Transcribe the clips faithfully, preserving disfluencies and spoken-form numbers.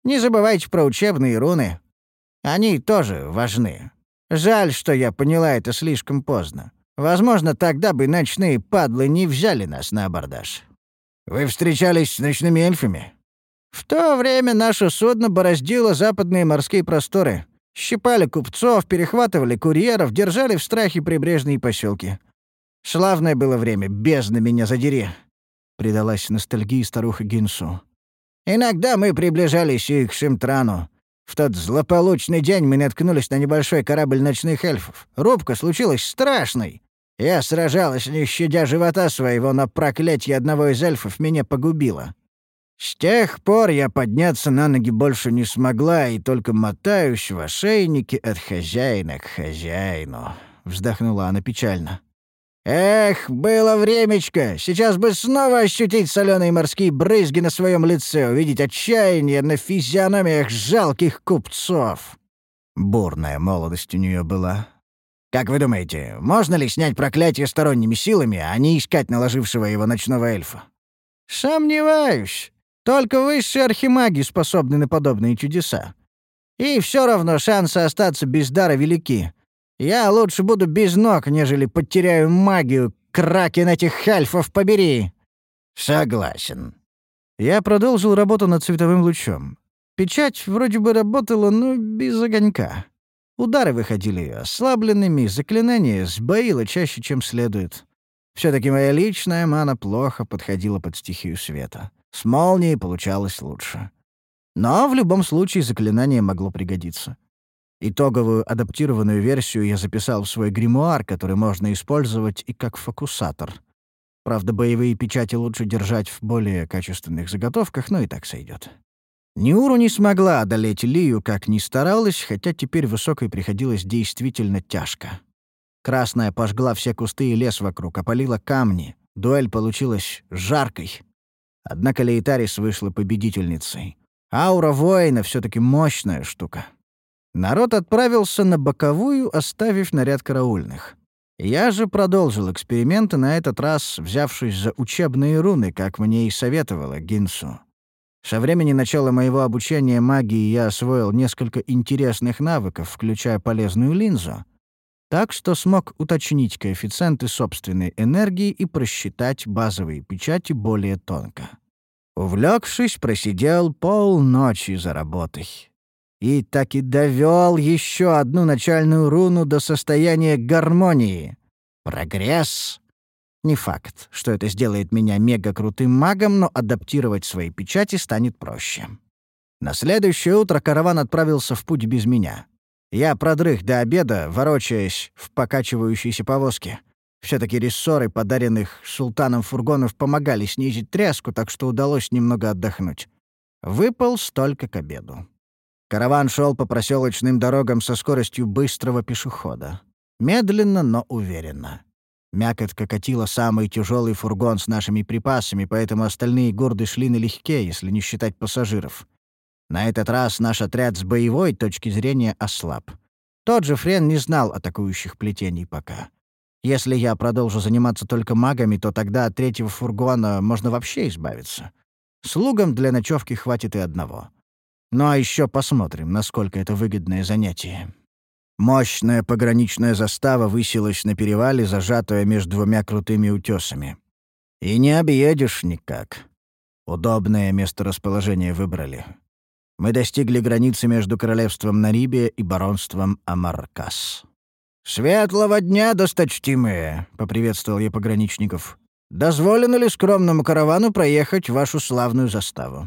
Не забывайте про учебные руны. Они тоже важны. Жаль, что я поняла это слишком поздно. Возможно, тогда бы ночные падлы не взяли нас на абордаж. Вы встречались с ночными эльфами? В то время наше судно бороздило западные морские просторы. Щипали купцов, перехватывали курьеров, держали в страхе прибрежные поселки. Славное было время, бездна меня задери. Предалась ностальгии старуха Гинсу. Иногда мы приближались и к Шимтрану. В тот злополучный день мы наткнулись на небольшой корабль ночных эльфов. Рубка случилась страшной. Я сражалась, не щадя живота своего, но проклятие одного из эльфов меня погубило. С тех пор я подняться на ноги больше не смогла и только мотаюсь в ошейнике от хозяина к хозяину», — вздохнула она печально. «Эх, было времечко! Сейчас бы снова ощутить соленые морские брызги на своем лице, увидеть отчаяние на физиономиях жалких купцов!» Бурная молодость у нее была. «Как вы думаете, можно ли снять проклятие сторонними силами, а не искать наложившего его ночного эльфа?» «Сомневаюсь. Только высшие архимаги способны на подобные чудеса. И все равно шансы остаться без дара велики. Я лучше буду без ног, нежели потеряю магию. Кракен этих эльфов побери!» «Согласен». Я продолжил работу над световым лучом. Печать вроде бы работала, но без огонька. Удары выходили ослабленными, заклинание сбоило чаще, чем следует. Все-таки моя личная мана плохо подходила под стихию света. С молнией получалось лучше. Но в любом случае заклинание могло пригодиться. Итоговую адаптированную версию я записал в свой гримуар, который можно использовать и как фокусатор. Правда, боевые печати лучше держать в более качественных заготовках, но и так сойдет. Ниуру не смогла одолеть Лию, как ни старалась, хотя теперь высокой приходилось действительно тяжко. Красная пожгла все кусты и лес вокруг, опалила камни. Дуэль получилась жаркой. Однако Лейтарис вышла победительницей. Аура воина все-таки мощная штука. Народ отправился на боковую, оставив наряд караульных. Я же продолжил эксперименты, на этот раз взявшись за учебные руны, как мне и советовала Гинсу. Со времени начала моего обучения магии я освоил несколько интересных навыков, включая полезную линзу, так что смог уточнить коэффициенты собственной энергии и просчитать базовые печати более тонко. Увлекшись, просидел полночи за работой. И так и довел еще одну начальную руну до состояния гармонии. Прогресс. Не факт, что это сделает меня мега-крутым магом, но адаптировать свои печати станет проще. На следующее утро караван отправился в путь без меня. Я продрых до обеда, ворочаясь в покачивающейся повозке. Все-таки рессоры, подаренных султаном фургонов, помогали снизить тряску, так что удалось немного отдохнуть. Выполз только к обеду. Караван шел по проселочным дорогам со скоростью быстрого пешехода. Медленно, но уверенно. Мякотка катила самый тяжелый фургон с нашими припасами, поэтому остальные гурды шли налегке, если не считать пассажиров. На этот раз наш отряд с боевой точки зрения ослаб. Тот же Френ не знал атакующих плетений пока. Если я продолжу заниматься только магами, то тогда от третьего фургона можно вообще избавиться. Слугам для ночевки хватит и одного. Ну а еще посмотрим, насколько это выгодное занятие. Мощная пограничная застава высилась на перевале, зажатая между двумя крутыми утесами. И не объедешь никак. Удобное месторасположение выбрали. Мы достигли границы между королевством Нарибия и баронством Амаркас. «Светлого дня, досточтимые!» — поприветствовал я пограничников. «Дозволено ли скромному каравану проехать в вашу славную заставу?»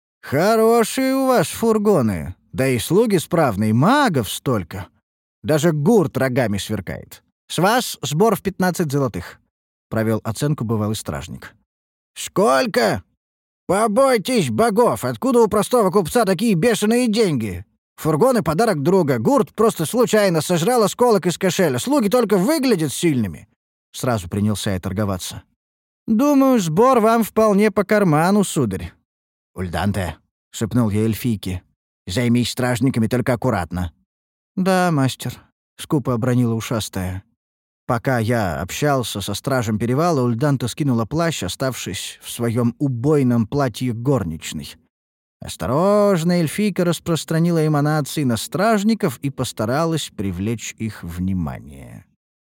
«Хорошие у вас фургоны, да и слуги справные, магов столько. Даже гурт рогами сверкает. С вас сбор в пятнадцать золотых», — провел оценку бывалый стражник. «Сколько? Побойтесь богов! Откуда у простого купца такие бешеные деньги? Фургоны — подарок друга, гурт просто случайно сожрал осколок из кошеля, слуги только выглядят сильными». Сразу принялся я торговаться. «Думаю, сбор вам вполне по карману, сударь». «Ульданте», — шепнул я эльфийке, — «займись стражниками, только аккуратно». «Да, мастер», — скупо обронила ушастая. Пока я общался со стражем перевала, Ульданта скинула плащ, оставшись в своем убойном платье горничной. Осторожно эльфийка распространила эманации на стражников и постаралась привлечь их внимание.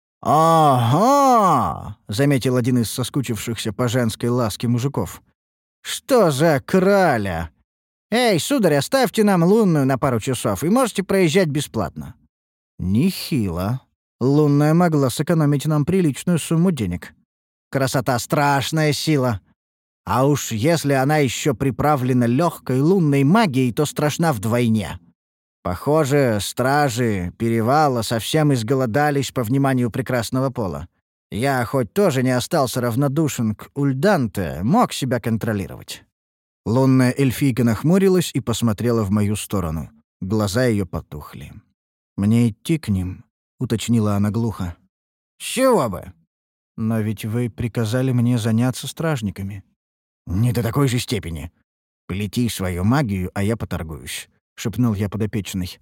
«Ага!» — заметил один из соскучившихся по женской ласке мужиков. «Что за краля? Эй, сударь, оставьте нам лунную на пару часов, и можете проезжать бесплатно». Нехило. Лунная могла сэкономить нам приличную сумму денег. Красота — страшная сила. А уж если она еще приправлена легкой лунной магией, то страшна вдвойне. Похоже, стражи перевала совсем изголодались по вниманию прекрасного пола. Я, хоть тоже не остался равнодушен к Ульданте, мог себя контролировать. Лунная эльфийка нахмурилась и посмотрела в мою сторону. Глаза ее потухли. «Мне идти к ним?» — уточнила она глухо. «С чего бы?» «Но ведь вы приказали мне заняться стражниками». «Не до такой же степени. Плети свою магию, а я поторгуюсь», — шепнул я подопечной.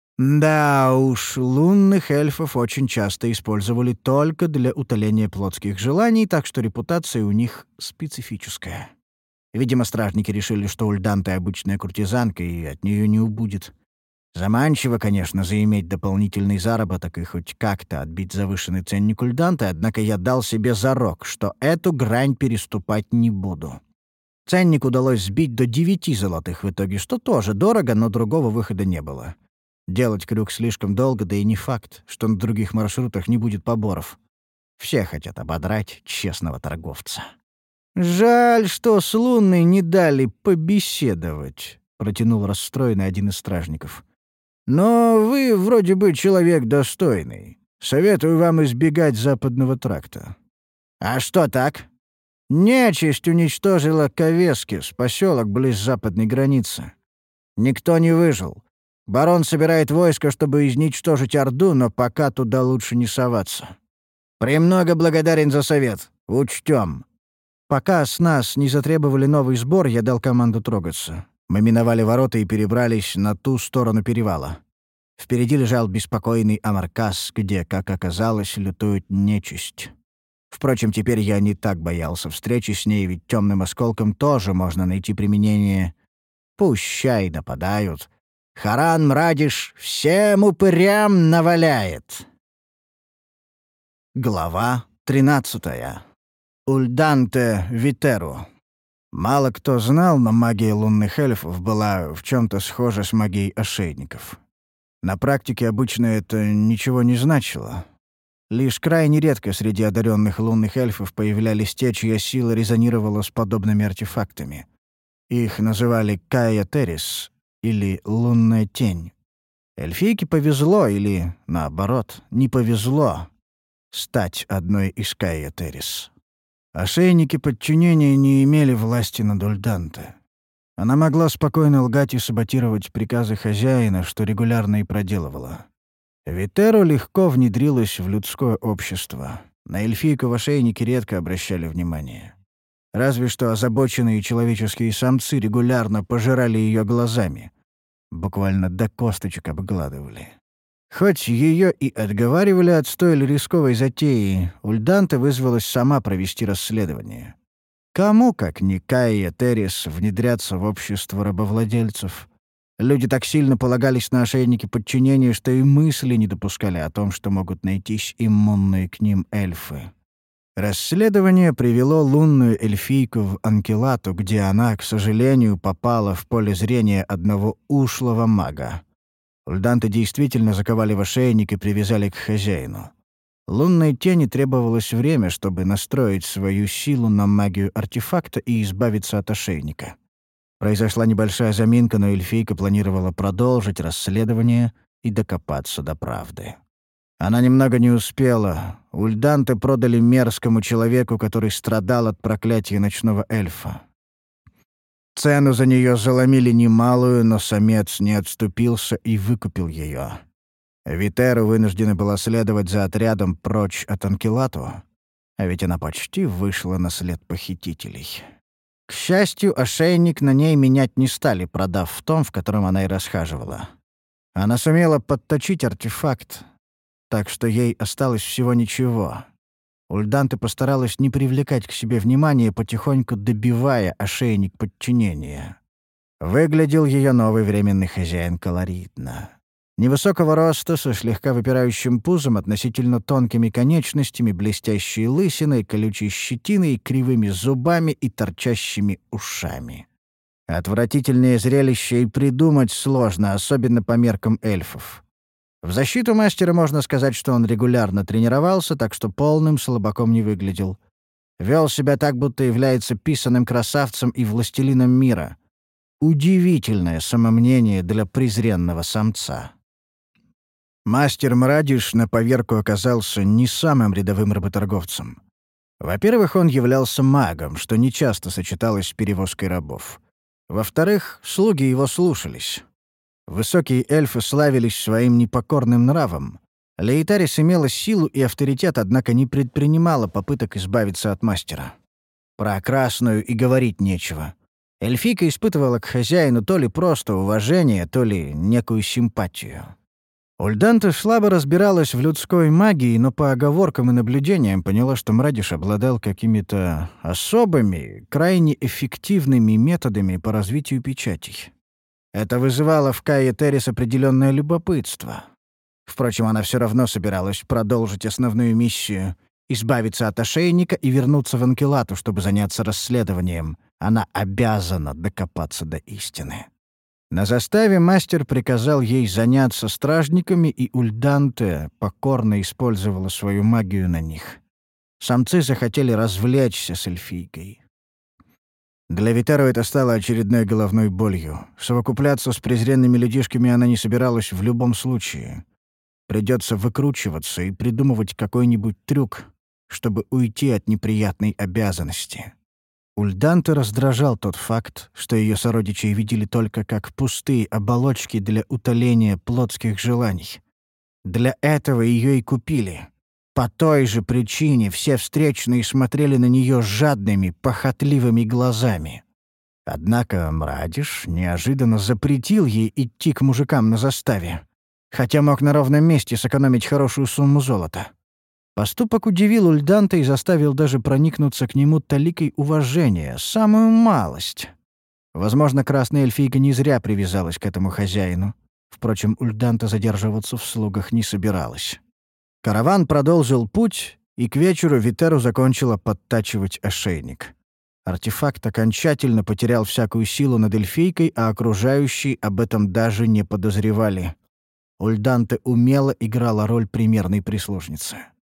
Да уж, лунных эльфов очень часто использовали только для утоления плотских желаний, так что репутация у них специфическая. Видимо, стражники решили, что Ульданта — обычная куртизанка, и от нее не убудет. Заманчиво, конечно, заиметь дополнительный заработок и хоть как-то отбить завышенный ценник Ульданты, однако я дал себе зарок, что эту грань переступать не буду. Ценник удалось сбить до девяти золотых в итоге, что тоже дорого, но другого выхода не было. Делать крюк слишком долго, да и не факт, что на других маршрутах не будет поборов. Все хотят ободрать честного торговца. «Жаль, что с Лунной не дали побеседовать», — протянул расстроенный один из стражников. «Но вы вроде бы человек достойный. Советую вам избегать западного тракта». «А что так?» «Нечисть уничтожила Ковескис, поселок близ западной границы. Никто не выжил. Барон собирает войско, чтобы изничтожить Орду, но пока туда лучше не соваться. Премного благодарен за совет. Учтем». Пока с нас не затребовали новый сбор, я дал команду трогаться. Мы миновали ворота и перебрались на ту сторону перевала. Впереди лежал беспокойный Амаркас, где, как оказалось, лютует нечисть. Впрочем, теперь я не так боялся встречи с ней, ведь темным осколком тоже можно найти применение. Пущай нападают. Харан Мрадиш всем упырям наваляет. Глава тринадцатая. Ульданте Витеру. Мало кто знал, но магия лунных эльфов была в чем-то схожа с магией ошейников. На практике обычно это ничего не значило. Лишь крайне редко среди одаренных лунных эльфов появлялись те, чья сила резонировала с подобными артефактами. Их называли Кая Террис или Лунная Тень. Эльфийке повезло или, наоборот, не повезло стать одной из Кая Террис. Ошейники подчинения не имели власти над Ульданте. Она могла спокойно лгать и саботировать приказы хозяина, что регулярно и проделывала. Витеру легко внедрилась в людское общество. На эльфийку в ошейнике редко обращали внимание. Разве что озабоченные человеческие самцы регулярно пожирали ее глазами. Буквально до косточек обгладывали. Хоть ее и отговаривали от столь рисковой затеи, Ульданте вызвалась сама провести расследование. Кому, как не Кайя Террис, внедряться в общество рабовладельцев? Люди так сильно полагались на ошейники подчинения, что и мысли не допускали о том, что могут найтись иммунные к ним эльфы. Расследование привело лунную эльфийку в Анкелату, где она, к сожалению, попала в поле зрения одного ушлого мага. Ульданте действительно заковали в ошейник и привязали к хозяину. Лунной тени требовалось время, чтобы настроить свою силу на магию артефакта и избавиться от ошейника. Произошла небольшая заминка, но эльфийка планировала продолжить расследование и докопаться до правды. Она немного не успела. Ульданте продали мерзкому человеку, который страдал от проклятия ночного эльфа. Цену за нее заломили немалую, но самец не отступился и выкупил ее. Витеру вынуждена была следовать за отрядом прочь от Анкелату, а ведь она почти вышла на след похитителей. К счастью, ошейник на ней менять не стали, продав в том, в котором она и расхаживала. Она сумела подточить артефакт, так что ей осталось всего ничего. Ульданте постаралась не привлекать к себе внимания, потихоньку добивая ошейник подчинения. Выглядел ее новый временный хозяин колоритно. Невысокого роста, со слегка выпирающим пузом, относительно тонкими конечностями, блестящей лысиной, колючей щетиной, кривыми зубами и торчащими ушами. Отвратительнее зрелище и придумать сложно, особенно по меркам эльфов. В защиту мастера можно сказать, что он регулярно тренировался, так что полным слабаком не выглядел. Вел себя так, будто является писаным красавцем и властелином мира. Удивительное самомнение для презренного самца. Мастер Мрадиш на поверку оказался не самым рядовым работорговцем. Во-первых, он являлся магом, что нечасто сочеталось с перевозкой рабов. Во-вторых, слуги его слушались. Высокие эльфы славились своим непокорным нравом. Лейтарис имела силу и авторитет, однако не предпринимала попыток избавиться от мастера. Про красную и говорить нечего. Эльфийка испытывала к хозяину то ли просто уважение, то ли некую симпатию. Ульданта слабо разбиралась в людской магии, но по оговоркам и наблюдениям поняла, что Мрадиш обладал какими-то особыми, крайне эффективными методами по развитию печатей. Это вызывало в Кае Террис определенное любопытство. Впрочем, она все равно собиралась продолжить основную миссию — избавиться от ошейника и вернуться в Анкелату, чтобы заняться расследованием. Она обязана докопаться до истины. На заставе мастер приказал ей заняться стражниками, и Ульданте покорно использовала свою магию на них. Самцы захотели развлечься с эльфийкой. Для Витеру это стало очередной головной болью. Совокупляться с презренными людишками она не собиралась в любом случае. Придется выкручиваться и придумывать какой-нибудь трюк, чтобы уйти от неприятной обязанности. Ульданте раздражал тот факт, что ее сородичи видели только как пустые оболочки для утоления плотских желаний. Для этого ее и купили. По той же причине все встречные смотрели на нее жадными, похотливыми глазами. Однако Мрадиш неожиданно запретил ей идти к мужикам на заставе, хотя мог на ровном месте сэкономить хорошую сумму золота. Поступок удивил Ульданте и заставил даже проникнуться к нему таликой уважения, самую малость. Возможно, красная эльфийка не зря привязалась к этому хозяину. Впрочем, Ульданте задерживаться в слугах не собиралась. Караван продолжил путь, и к вечеру Витеру закончила подтачивать ошейник. Артефакт окончательно потерял всякую силу над эльфийкой, а окружающие об этом даже не подозревали. Ульданте умело играла роль примерной прислужницы.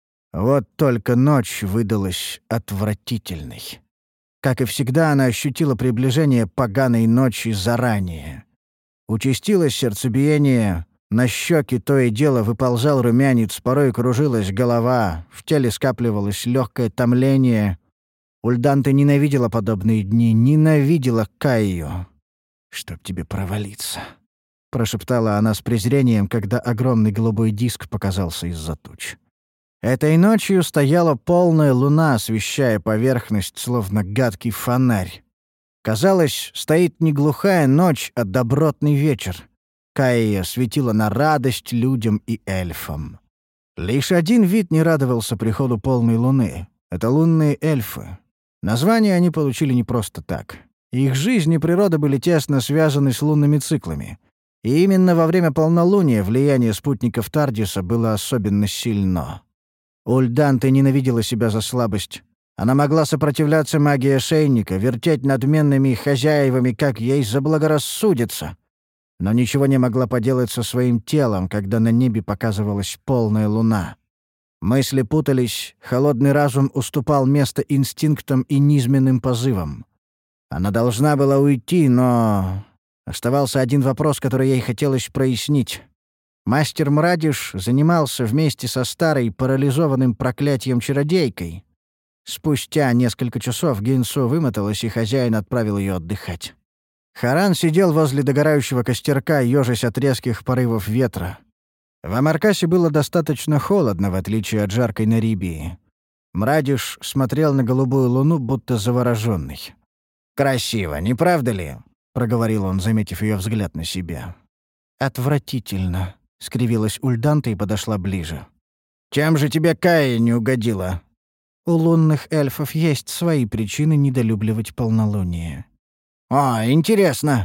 Вот только ночь выдалась отвратительной. Как и всегда, она ощутила приближение поганой ночи заранее. Участилось сердцебиение, на щеки то и дело выползал румянец, порой кружилась голова, в теле скапливалось легкое томление. Ульданте ненавидела подобные дни, ненавидела Кайю. «Чтоб тебе провалиться», — прошептала она с презрением, когда огромный голубой диск показался из-за туч. Этой ночью стояла полная луна, освещая поверхность, словно гадкий фонарь. Казалось, стоит не глухая ночь, а добротный вечер. Кайя светила на радость людям и эльфам. Лишь один вид не радовался приходу полной луны — это лунные эльфы. Название они получили не просто так. Их жизнь и природа были тесно связаны с лунными циклами. И именно во время полнолуния влияние спутников Тардиса было особенно сильно. Ульданте ненавидела себя за слабость. Она могла сопротивляться магии ошейника, вертеть надменными хозяевами, как ей заблагорассудится. Но ничего не могла поделать со своим телом, когда на небе показывалась полная луна. Мысли путались, холодный разум уступал место инстинктам и низменным позывам. Она должна была уйти, но... Оставался один вопрос, который ей хотелось прояснить. Мастер Мрадиш занимался вместе со старой парализованным проклятием чародейкой. Спустя несколько часов Гинсу вымоталась, и хозяин отправил ее отдыхать. Харан сидел возле догорающего костерка, ёжась от резких порывов ветра. В Амаркасе было достаточно холодно, в отличие от жаркой Нарибии. Мрадиш смотрел на голубую луну, будто завороженный. «Красиво, не правда ли?» — проговорил он, заметив ее взгляд на себя. «Отвратительно», — скривилась Ульданте и подошла ближе. «Чем же тебе Кайя не угодила?» «У лунных эльфов есть свои причины недолюбливать полнолуние». «О, интересно.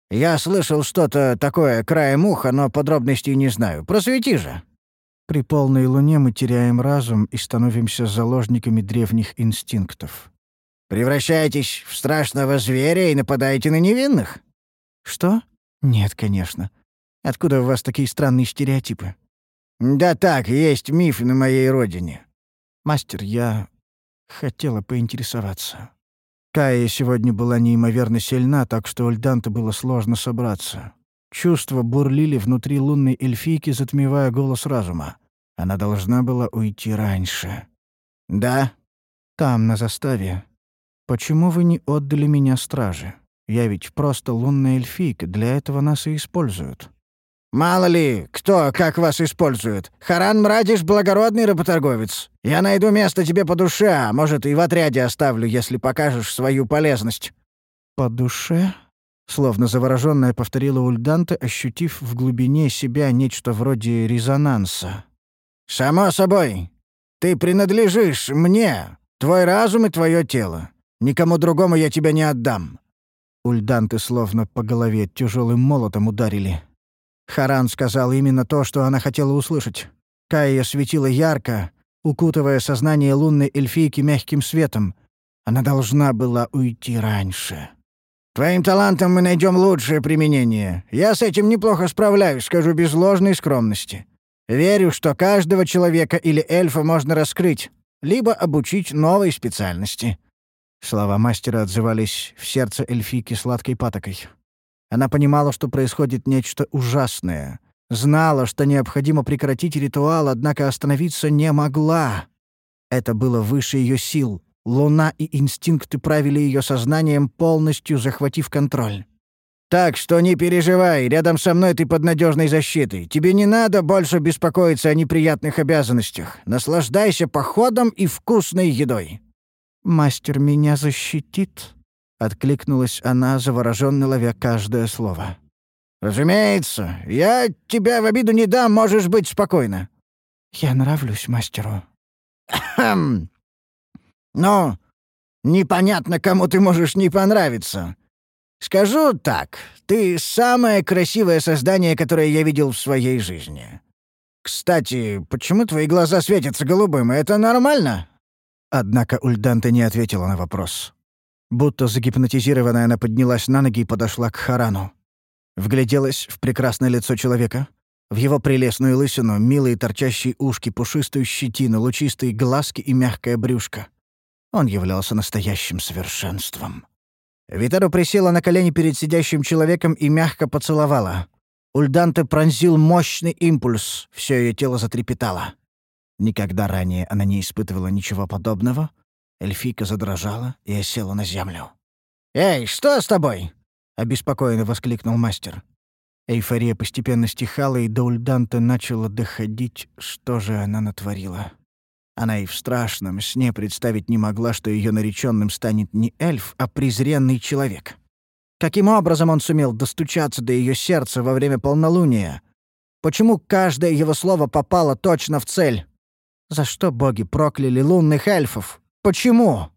Я слышал что-то такое краем уха, но подробностей не знаю. Просвети же». При полной луне мы теряем разум и становимся заложниками древних инстинктов. «Превращаетесь в страшного зверя и нападаете на невинных?» Что? Нет, конечно. Откуда у вас такие странные стереотипы? «Да так, есть миф на моей родине». Мастер, я хотела поинтересоваться. Кая сегодня была неимоверно сильна, так что у Ульданты было сложно собраться. Чувства бурлили внутри лунной эльфийки, затмевая голос разума. Она должна была уйти раньше. «Да?» Там, на заставе. Почему вы не отдали меня страже? Я ведь просто лунная эльфийка, для этого нас и используют. «Мало ли, кто как вас использует. Харан Мрадиш — благородный работорговец. Я найду место тебе по душе, а может, и в отряде оставлю, если покажешь свою полезность». «По душе?» Словно заворожённая повторила Ульданта, ощутив в глубине себя нечто вроде резонанса. «Само собой. Ты принадлежишь мне, твой разум и твое тело. Никому другому я тебя не отдам». Ульданты словно по голове тяжелым молотом ударили. Харан сказал именно то, что она хотела услышать. Кая светила ярко, укутывая сознание лунной эльфийки мягким светом. Она должна была уйти раньше. «Твоим талантам мы найдем лучшее применение. Я с этим неплохо справляюсь, скажу без ложной скромности. Верю, что каждого человека или эльфа можно раскрыть, либо обучить новой специальности». Слова мастера отзывались в сердце эльфийки сладкой патокой. Она понимала, что происходит нечто ужасное. Знала, что необходимо прекратить ритуал, однако остановиться не могла. Это было выше ее сил. Луна и инстинкты правили ее сознанием, полностью захватив контроль. «Так что не переживай, рядом со мной ты под надежной защитой. Тебе не надо больше беспокоиться о неприятных обязанностях. Наслаждайся походом и вкусной едой». «Мастер меня защитит?» — откликнулась она, заворожённо ловя каждое слово. «Разумеется, я тебя в обиду не дам, можешь быть спокойна». «Я нравлюсь мастеру». «Хм. Ну, непонятно, кому ты можешь не понравиться. Скажу так, ты самое красивое создание, которое я видел в своей жизни. Кстати, почему твои глаза светятся голубым? Это нормально?» Однако Ульданта не ответила на вопрос. Будто загипнотизированная, она поднялась на ноги и подошла к Харану. Вгляделась в прекрасное лицо человека, в его прелестную лысину, милые торчащие ушки, пушистую щетину, лучистые глазки и мягкое брюшко. Он являлся настоящим совершенством. Витару присела на колени перед сидящим человеком и мягко поцеловала. Ульданте пронзил мощный импульс, все ее тело затрепетало. Никогда ранее она не испытывала ничего подобного. Эльфийка задрожала и осела на землю. «Эй, что с тобой?» — обеспокоенно воскликнул мастер. Эйфория постепенно стихала, и до Ульданте начало доходить, что же она натворила. Она и в страшном сне представить не могла, что ее нареченным станет не эльф, а презренный человек. Каким образом он сумел достучаться до ее сердца во время полнолуния? Почему каждое его слово попало точно в цель? За что боги прокляли лунных эльфов? Почему?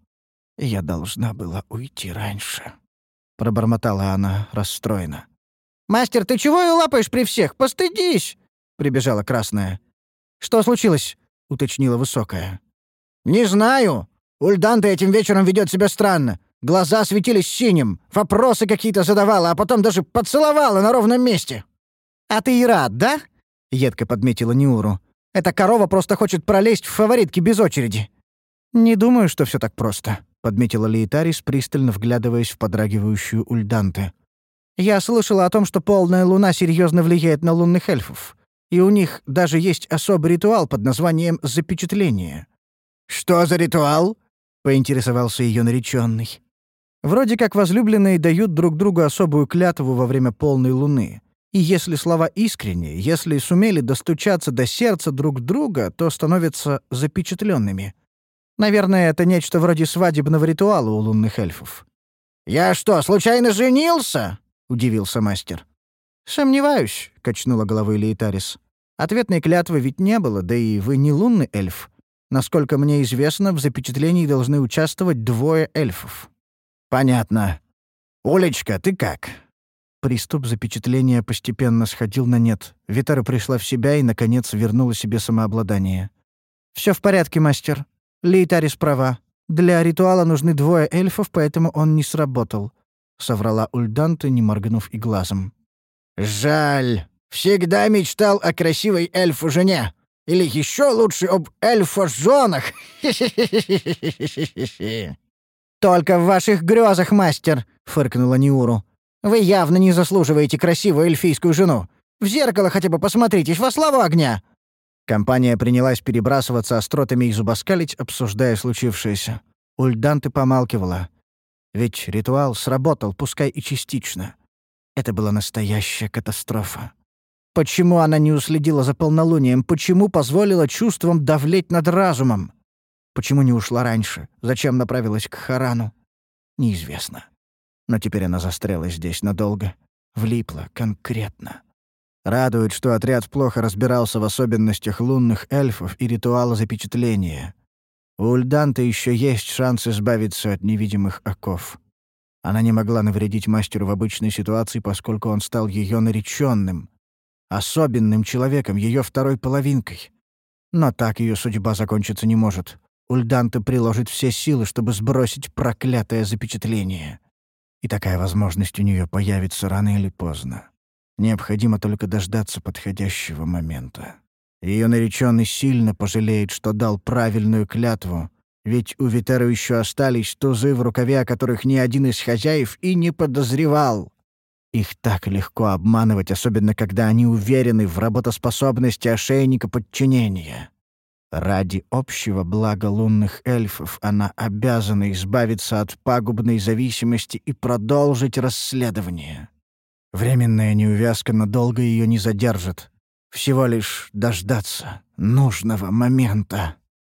Я должна была уйти раньше, пробормотала она расстроенно. «Мастер, ты чего ее лапаешь при всех? Постыдись!» — прибежала красная. «Что случилось?» — уточнила высокая. «Не знаю. Ульданта этим вечером ведет себя странно. Глаза светились синим, вопросы какие-то задавала, а потом даже поцеловала на ровном месте». «А ты и рад, да?» — едко подметила Ниуру. «Эта корова просто хочет пролезть в фаворитки без очереди». «Не думаю, что все так просто», — подметила Лейтарис, пристально вглядываясь в подрагивающую Ульданте. «Я слышала о том, что полная луна серьезно влияет на лунных эльфов. И у них даже есть особый ритуал под названием «запечатление». «Что за ритуал?» — поинтересовался ее нареченный. «Вроде как возлюбленные дают друг другу особую клятву во время полной луны. И если слова искренние, если сумели достучаться до сердца друг друга, то становятся запечатленными. Наверное, это нечто вроде свадебного ритуала у лунных эльфов». «Я что, случайно женился?» — удивился мастер. «Сомневаюсь», — качнула головой Лейтарис. «Ответной клятвы ведь не было, да и вы не лунный эльф. Насколько мне известно, в запечатлении должны участвовать двое эльфов». «Понятно. Улечка, ты как?» Приступ запечатления постепенно сходил на нет. Витара пришла в себя и, наконец, вернула себе самообладание. «Всё в порядке, мастер. Лейтарис права. Для ритуала нужны двое эльфов, поэтому он не сработал», — соврала Ульданте, не моргнув и глазом. «Жаль. Всегда мечтал о красивой эльфу-жене. Или ещё лучше об эльфо-жёнах. «Только в ваших грёзах, мастер», — фыркнула Ниуру. «Вы явно не заслуживаете красивую эльфийскую жену. В зеркало хотя бы посмотритесь во славу огня!» Компания принялась перебрасываться остротами и зубоскалить, обсуждая случившееся. Ульданте помалкивала. Ведь ритуал сработал, пускай и частично. Это была настоящая катастрофа. Почему она не уследила за полнолунием? Почему позволила чувствам давлеть над разумом? Почему не ушла раньше? Зачем направилась к Харану? Неизвестно. Но теперь она застряла здесь надолго. Влипла конкретно. Радует, что отряд плохо разбирался в особенностях лунных эльфов и ритуала запечатления. У Ульданты еще есть шанс избавиться от невидимых оков. Она не могла навредить мастеру в обычной ситуации, поскольку он стал ее нареченным, особенным человеком, ее второй половинкой. Но так ее судьба закончиться не может. Ульданта приложит все силы, чтобы сбросить проклятое запечатление. И такая возможность у нее появится рано или поздно. Необходимо только дождаться подходящего момента. Ее нареченный сильно пожалеет, что дал правильную клятву, ведь у Витеры еще остались тузы в рукаве, о которых ни один из хозяев и не подозревал. Их так легко обманывать, особенно когда они уверены в работоспособности ошейника подчинения. Ради общего блага лунных эльфов она обязана избавиться от пагубной зависимости и продолжить расследование. Временная неувязка надолго ее не задержит. Всего лишь дождаться нужного момента.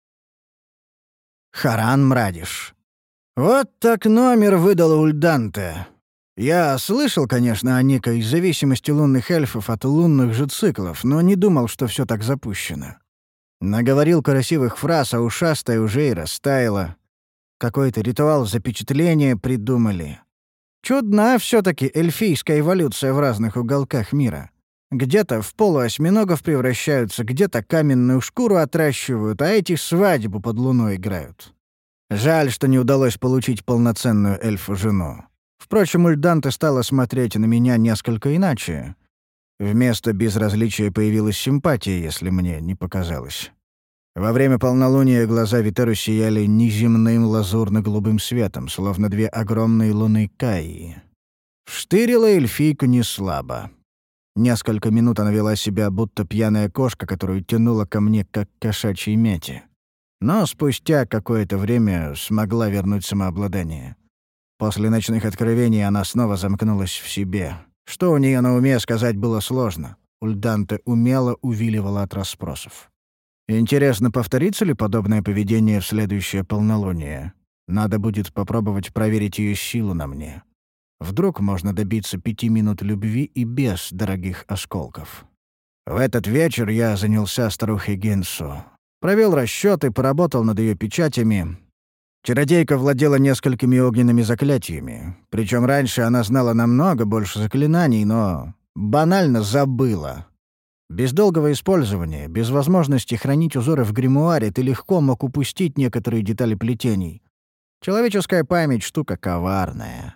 Харан Мрадиш. Вот так номер выдала Ульданте. Я слышал, конечно, о некой зависимости лунных эльфов от лунных же циклов, но не думал, что все так запущено. Наговорил красивых фраз, а ушастая уже и растаяла. Какой-то ритуал запечатления придумали. Чудна все-таки эльфийская эволюция в разных уголках мира. Где-то в полуосьминогов превращаются, где-то каменную шкуру отращивают, а эти свадьбу под луной играют. Жаль, что не удалось получить полноценную эльфу-жену. Впрочем, Ульданте стала смотреть на меня несколько иначе. Вместо безразличия появилась симпатия, если мне не показалось. Во время полнолуния глаза Витеру сияли неземным лазурно-голубым светом, словно две огромные луны Каи. Штырила эльфийку неслабо. Несколько минут она вела себя, будто пьяная кошка, которую тянула ко мне, как кошачьей мяти. Но спустя какое-то время смогла вернуть самообладание. После ночных откровений она снова замкнулась в себе. Что у нее на уме, сказать было сложно. Ульданте умело увиливала от расспросов. Интересно, повторится ли подобное поведение в следующее полнолуние? Надо будет попробовать проверить ее силу на мне. Вдруг можно добиться пяти минут любви и без дорогих осколков. В этот вечер я занялся старухой Гинсу. Провел расчеты, поработал над ее печатями. Чародейка владела несколькими огненными заклятиями. Причем раньше она знала намного больше заклинаний, но банально забыла. Без долгого использования, без возможности хранить узоры в гримуаре, ты легко мог упустить некоторые детали плетений. Человеческая память — штука коварная.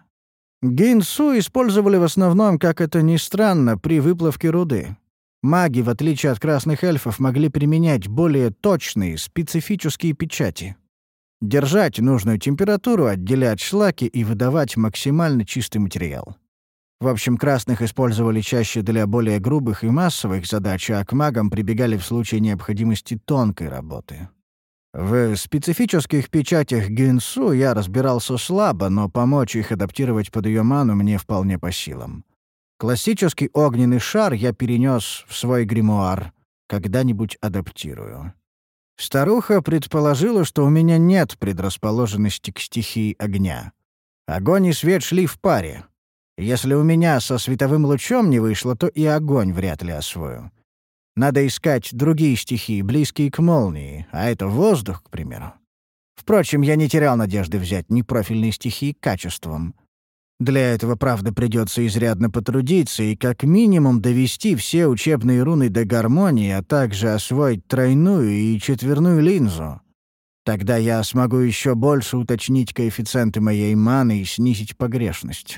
Гинсу использовали в основном, как это ни странно, при выплавке руды. Маги, в отличие от красных эльфов, могли применять более точные, специфические печати. Держать нужную температуру, отделять шлаки и выдавать максимально чистый материал. В общем, красных использовали чаще для более грубых и массовых задач, а к магам прибегали в случае необходимости тонкой работы. В специфических печатях Гинсу я разбирался слабо, но помочь их адаптировать под ее ману мне вполне по силам. Классический огненный шар я перенес в свой гримуар. Когда-нибудь адаптирую. Старуха предположила, что у меня нет предрасположенности к стихии огня. Огонь и свет шли в паре. Если у меня со световым лучом не вышло, то и огонь вряд ли освою. Надо искать другие стихии, близкие к молнии, а это воздух, к примеру. Впрочем, я не терял надежды взять непрофильные стихии качеством. Для этого, правда, придется изрядно потрудиться и как минимум довести все учебные руны до гармонии, а также освоить тройную и четверную линзу. Тогда я смогу еще больше уточнить коэффициенты моей маны и снизить погрешность.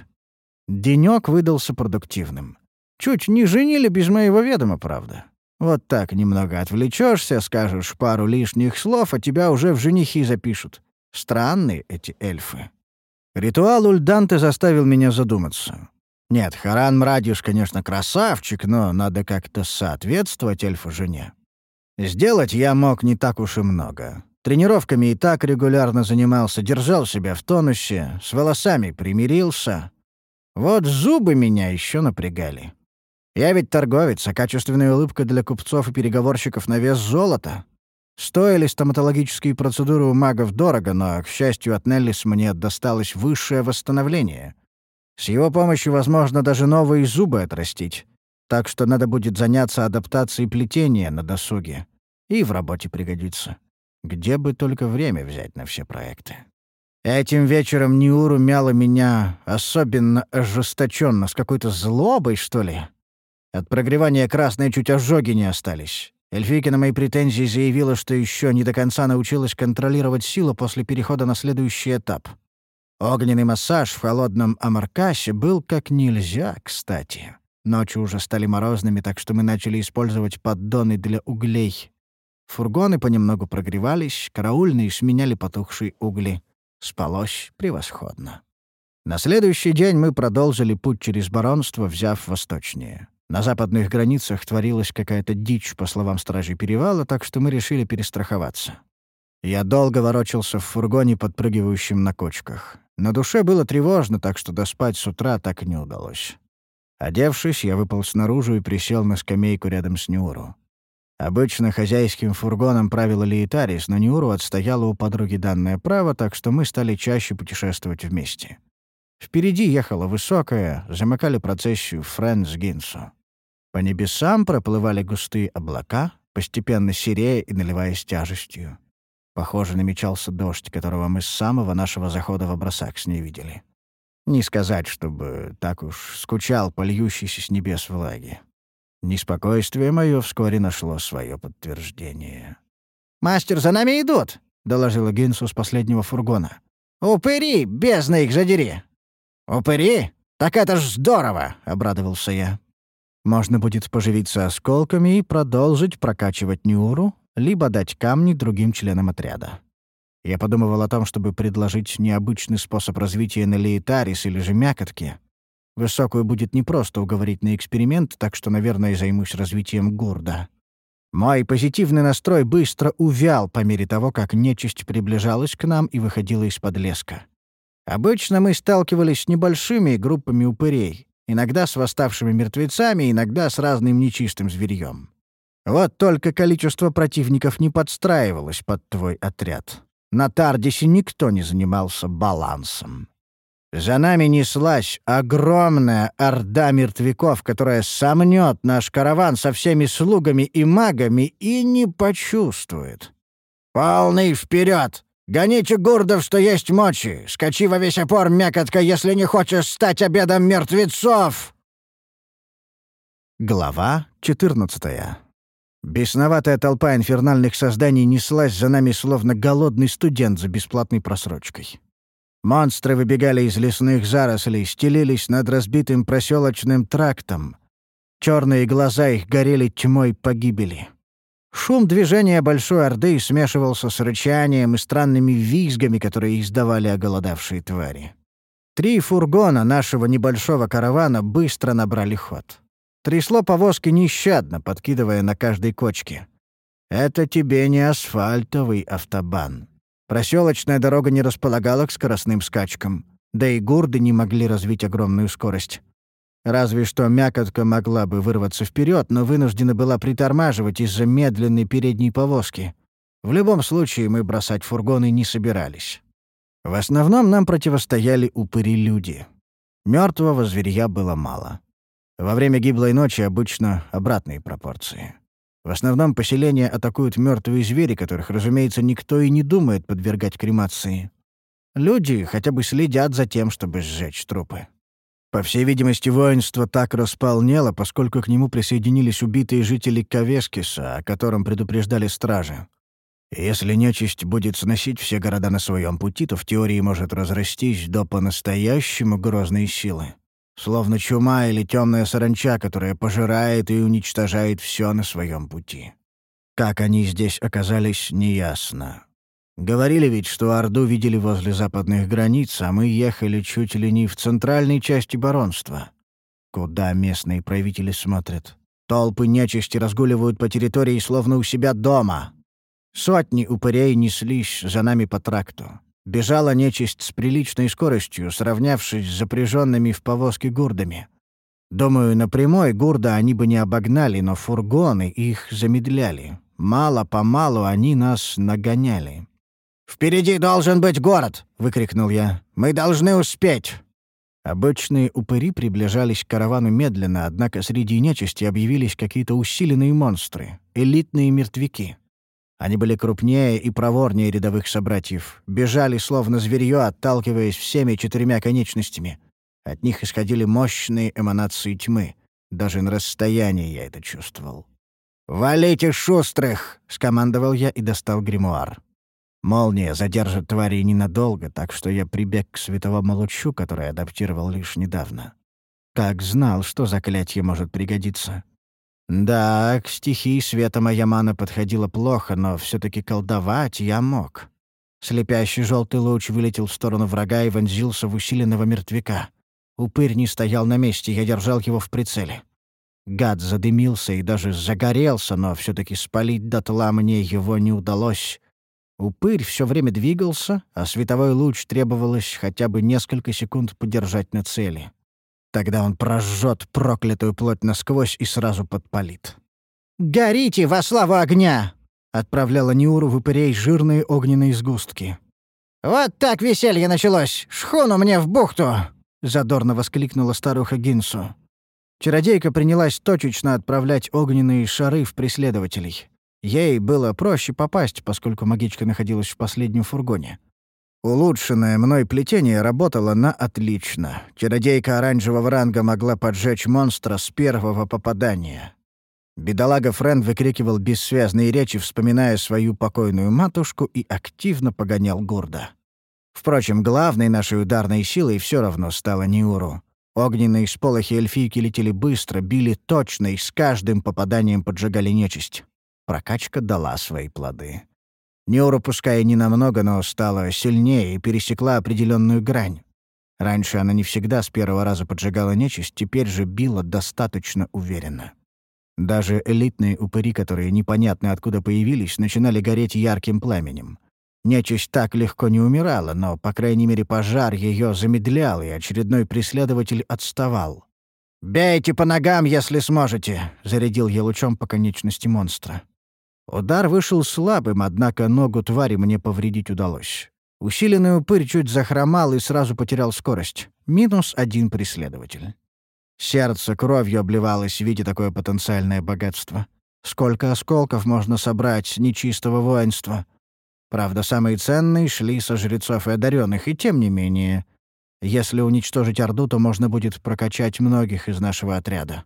Денёк выдался продуктивным. Чуть не женили без моего ведома, правда. Вот так немного отвлечешься, скажешь пару лишних слов, а тебя уже в женихи запишут. Странные эти эльфы. Ритуал Ульданте заставил меня задуматься. Нет, Харан Мрадиш, конечно, красавчик, но надо как-то соответствовать эльфу-жене. Сделать я мог не так уж и много. Тренировками и так регулярно занимался, держал себя в тонусе, с волосами примирился. Вот зубы меня еще напрягали. Я ведь торговец, а качественная улыбка для купцов и переговорщиков на вес золота. Стоили стоматологические процедуры у магов дорого, но, к счастью, от Неллис мне досталось высшее восстановление. С его помощью возможно даже новые зубы отрастить. Так что надо будет заняться адаптацией плетения на досуге. И в работе пригодится. Где бы только время взять на все проекты. Этим вечером Ниуру мяла меня особенно ожесточенно, с какой-то злобой, что ли. От прогревания красной чуть ожоги не остались. Эльфийка на мои претензии заявила, что еще не до конца научилась контролировать силу после перехода на следующий этап. Огненный массаж в холодном Амаркасе был как нельзя кстати. Ночи уже стали морозными, так что мы начали использовать поддоны для углей. Фургоны понемногу прогревались, караульные сменяли потухшие угли. Спалось превосходно. На следующий день мы продолжили путь через баронство, взяв восточнее. На западных границах творилась какая-то дичь, по словам стражей перевала, так что мы решили перестраховаться. Я долго ворочался в фургоне, подпрыгивающем на кочках. На душе было тревожно, так что доспать с утра так и не удалось. Одевшись, я выполз наружу и присел на скамейку рядом с Ниуру. Обычно хозяйским фургоном правила Лиетарис, но Ниуру отстояла у подруги данное право, так что мы стали чаще путешествовать вместе. Впереди ехала высокая, замыкали процессию Френ с Гинсо. По небесам проплывали густые облака, постепенно серея и наливаясь тяжестью. Похоже, намечался дождь, которого мы с самого нашего захода в Абрасакс не видели. Не сказать, чтобы так уж скучал по льющейся с небес влаги. Неспокойствие мое вскоре нашло свое подтверждение. «Мастер, за нами идут!» — доложила Гинсу с последнего фургона. «Упыри, бездна их задери!» «Упыри? Так это ж здорово!» — обрадовался я. Можно будет поживиться осколками и продолжить прокачивать Ниуру, либо дать камни другим членам отряда. Я подумывал о том, чтобы предложить необычный способ развития на Лиетарис или же мякотке. Высокую будет непросто уговорить на эксперимент, так что, наверное, займусь развитием Гурда. Мой позитивный настрой быстро увял по мере того, как нечисть приближалась к нам и выходила из-под леска. Обычно мы сталкивались с небольшими группами упырей, иногда с восставшими мертвецами, иногда с разным нечистым зверьем. Вот только количество противников не подстраивалось под твой отряд. На Тардисе никто не занимался балансом. За нами неслась огромная орда мертвяков, которая сомнет наш караван со всеми слугами и магами и не почувствует. «Полный вперед! Гоните гурдов, что есть мочи! Скачи во весь опор, мякотка, если не хочешь стать обедом мертвецов!» Глава четырнадцатая. Бесноватая толпа инфернальных созданий неслась за нами, словно голодный студент за бесплатной просрочкой. Монстры выбегали из лесных зарослей, стелились над разбитым проселочным трактом. Черные глаза их горели тьмой погибели. Шум движения Большой Орды смешивался с рычанием и странными визгами, которые издавали оголодавшие твари. Три фургона нашего небольшого каравана быстро набрали ход. Трясло повозки нещадно, подкидывая на каждой кочке. Это тебе не асфальтовый автобан. Проселочная дорога не располагала к скоростным скачкам, да и гурды не могли развить огромную скорость. Разве что мякотка могла бы вырваться вперед, но вынуждена была притормаживать из-за медленной передней повозки. В любом случае мы бросать фургоны не собирались. В основном нам противостояли упыри-люди. Мертвого зверья было мало. Во время гиблой ночи обычно обратные пропорции. В основном поселения атакуют мертвые звери, которых, разумеется, никто и не думает подвергать кремации. Люди хотя бы следят за тем, чтобы сжечь трупы. По всей видимости, воинство так располнело, поскольку к нему присоединились убитые жители Кавескиса, о котором предупреждали стражи. И если нечисть будет сносить все города на своем пути, то в теории может разрастись до по-настоящему грозной силы. Словно чума или темная саранча, которая пожирает и уничтожает все на своем пути. Как они здесь оказались, неясно. Говорили ведь, что Орду видели возле западных границ, а мы ехали чуть ли не в центральной части баронства. Куда местные правители смотрят? Толпы нечисти разгуливают по территории, словно у себя дома. Сотни упырей неслись за нами по тракту. Бежала нечисть с приличной скоростью, сравнявшись с запряженными в повозке гурдами. Думаю, на прямой гурда они бы не обогнали, но фургоны их замедляли. Мало-помалу они нас нагоняли. «Впереди должен быть город!» — выкрикнул я. «Мы должны успеть!» Обычные упыри приближались к каравану медленно, однако среди нечисти объявились какие-то усиленные монстры, элитные мертвяки. Они были крупнее и проворнее рядовых собратьев, бежали словно зверьё, отталкиваясь всеми четырьмя конечностями. От них исходили мощные эманации тьмы. Даже на расстоянии я это чувствовал. «Валите шустрых!» — скомандовал я и достал гримуар. Молния задержит тварей ненадолго, так что я прибег к световому лучу, который адаптировал лишь недавно. Как знал, что заклятие может пригодиться. Да, к стихии света моя мана подходила плохо, но все-таки колдовать я мог. Слепящий желтый луч вылетел в сторону врага и вонзился в усиленного мертвяка. Упырь не стоял на месте, я держал его в прицеле. Гад задымился и даже загорелся, но все-таки спалить дотла мне его не удалось. Упырь все время двигался, а световой луч требовалось хотя бы несколько секунд подержать на цели. Тогда он прожжет проклятую плоть насквозь и сразу подпалит. «Горите во славу огня!» — отправляла Ниуру в упырей жирные огненные сгустки. «Вот так веселье началось! Шхуну мне в бухту!» — задорно воскликнула старуха Гинсу. Чародейка принялась точечно отправлять огненные шары в преследователей. Ей было проще попасть, поскольку магичка находилась в последнем фургоне. Улучшенное мной плетение работало на отлично. Чародейка оранжевого ранга могла поджечь монстра с первого попадания. Бедолага Френ выкрикивал бессвязные речи, вспоминая свою покойную матушку, и активно погонял гурда. Впрочем, главной нашей ударной силой все равно стала Ниуру. Огненные сполохи эльфийки летели быстро, били точно и с каждым попаданием поджигали нечисть. Прокачка дала свои плоды. Ниуру, пускай и ненамного, но стала сильнее и пересекла определенную грань. Раньше она не всегда с первого раза поджигала нечисть, теперь же била достаточно уверенно. Даже элитные упыри, которые непонятно откуда появились, начинали гореть ярким пламенем. Нечисть так легко не умирала, но, по крайней мере, пожар ее замедлял, и очередной преследователь отставал. «Бейте по ногам, если сможете!» — зарядил я лучом по конечности монстра. Удар вышел слабым, однако ногу твари мне повредить удалось. Усиленный упырь чуть захромал и сразу потерял скорость. Минус один преследователь. Сердце кровью обливалось, видя такое потенциальное богатство. Сколько осколков можно собрать с нечистого воинства? Правда, самые ценные шли со жрецов и одаренных, и тем не менее. Если уничтожить Орду, то можно будет прокачать многих из нашего отряда.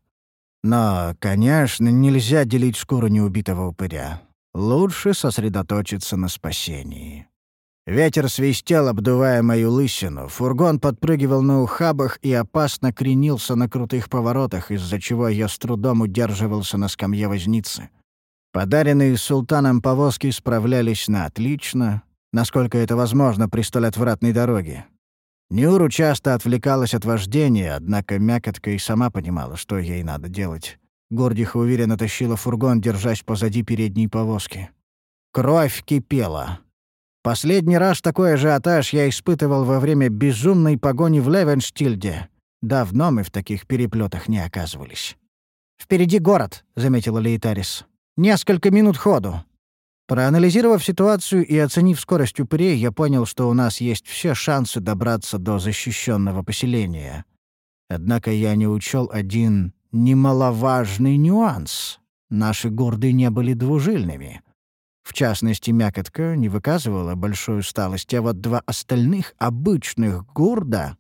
Но, конечно, нельзя делить шкуру неубитого упыря. Лучше сосредоточиться на спасении. Ветер свистел, обдувая мою лысину. Фургон подпрыгивал на ухабах и опасно кренился на крутых поворотах, из-за чего я с трудом удерживался на скамье возницы. Подаренные султаном повозки справлялись на отлично, насколько это возможно при столь отвратной дороге. Ниуру часто отвлекалась от вождения, однако мякотка и сама понимала, что ей надо делать. Гордиха уверенно тащила фургон, держась позади передней повозки. Кровь кипела. Последний раз такой ажиотаж я испытывал во время безумной погони в Левенштильде. Давно мы в таких переплетах не оказывались. «Впереди город», — заметила Лейтарис. «Несколько минут ходу». Проанализировав ситуацию и оценив скорость упырей, я понял, что у нас есть все шансы добраться до защищенного поселения. Однако я не учел один немаловажный нюанс. Наши гурды не были двужильными. В частности, мякотка не выказывала большой усталости, а вот два остальных обычных гурда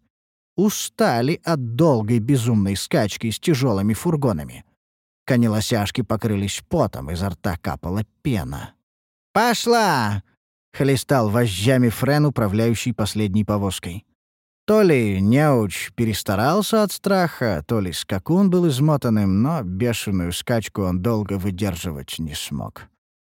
устали от долгой безумной скачки с тяжелыми фургонами. Конелосяшки покрылись потом, изо рта капала пена. «Пошла!» — хлестал вожжами Френ, управляющий последней повозкой. То ли неуч перестарался от страха, то ли скакун был измотанным, но бешеную скачку он долго выдерживать не смог.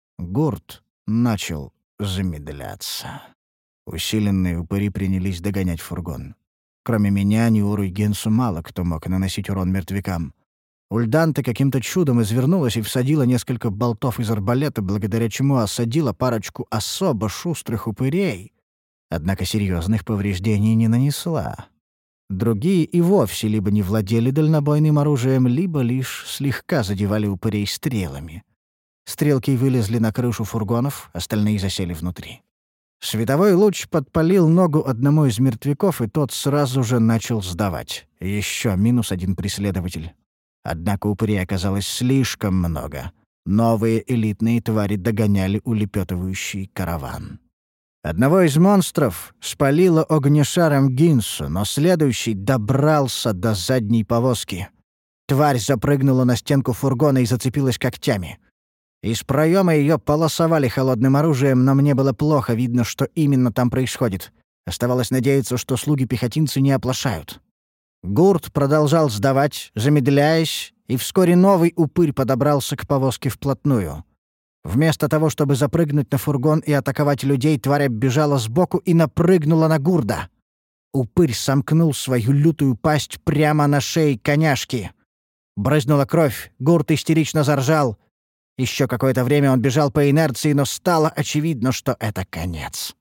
Гурт начал замедляться. Усиленные упыри принялись догонять фургон. Кроме меня, Ниуру и Генсу мало кто мог наносить урон мертвякам. Ульданте каким-то чудом извернулась и всадила несколько болтов из арбалета, благодаря чему осадила парочку особо шустрых упырей. Однако серьезных повреждений не нанесла. Другие и вовсе либо не владели дальнобойным оружием, либо лишь слегка задевали упырей стрелами. Стрелки вылезли на крышу фургонов, остальные засели внутри. Световой луч подпалил ногу одному из мертвяков, и тот сразу же начал сдавать. Еще минус один преследователь. Однако упырей оказалось слишком много. Новые элитные твари догоняли улепетывающий караван. Одного из монстров спалило огнешаром Гинсу, но следующий добрался до задней повозки. Тварь запрыгнула на стенку фургона и зацепилась когтями. Из проема ее полосовали холодным оружием, но мне было плохо видно, что именно там происходит. Оставалось надеяться, что слуги-пехотинцы не оплошают. Гурт продолжал сдавать, замедляясь, и вскоре новый упырь подобрался к повозке вплотную. Вместо того, чтобы запрыгнуть на фургон и атаковать людей, тварь оббежала сбоку и напрыгнула на Гурда. Упырь сомкнул свою лютую пасть прямо на шее коняшки. Брызнула кровь, Гурт истерично заржал. Еще какое-то время он бежал по инерции, но стало очевидно, что это конец.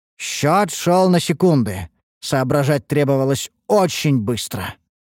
Счет шел на секунды. Соображать требовалось очень быстро.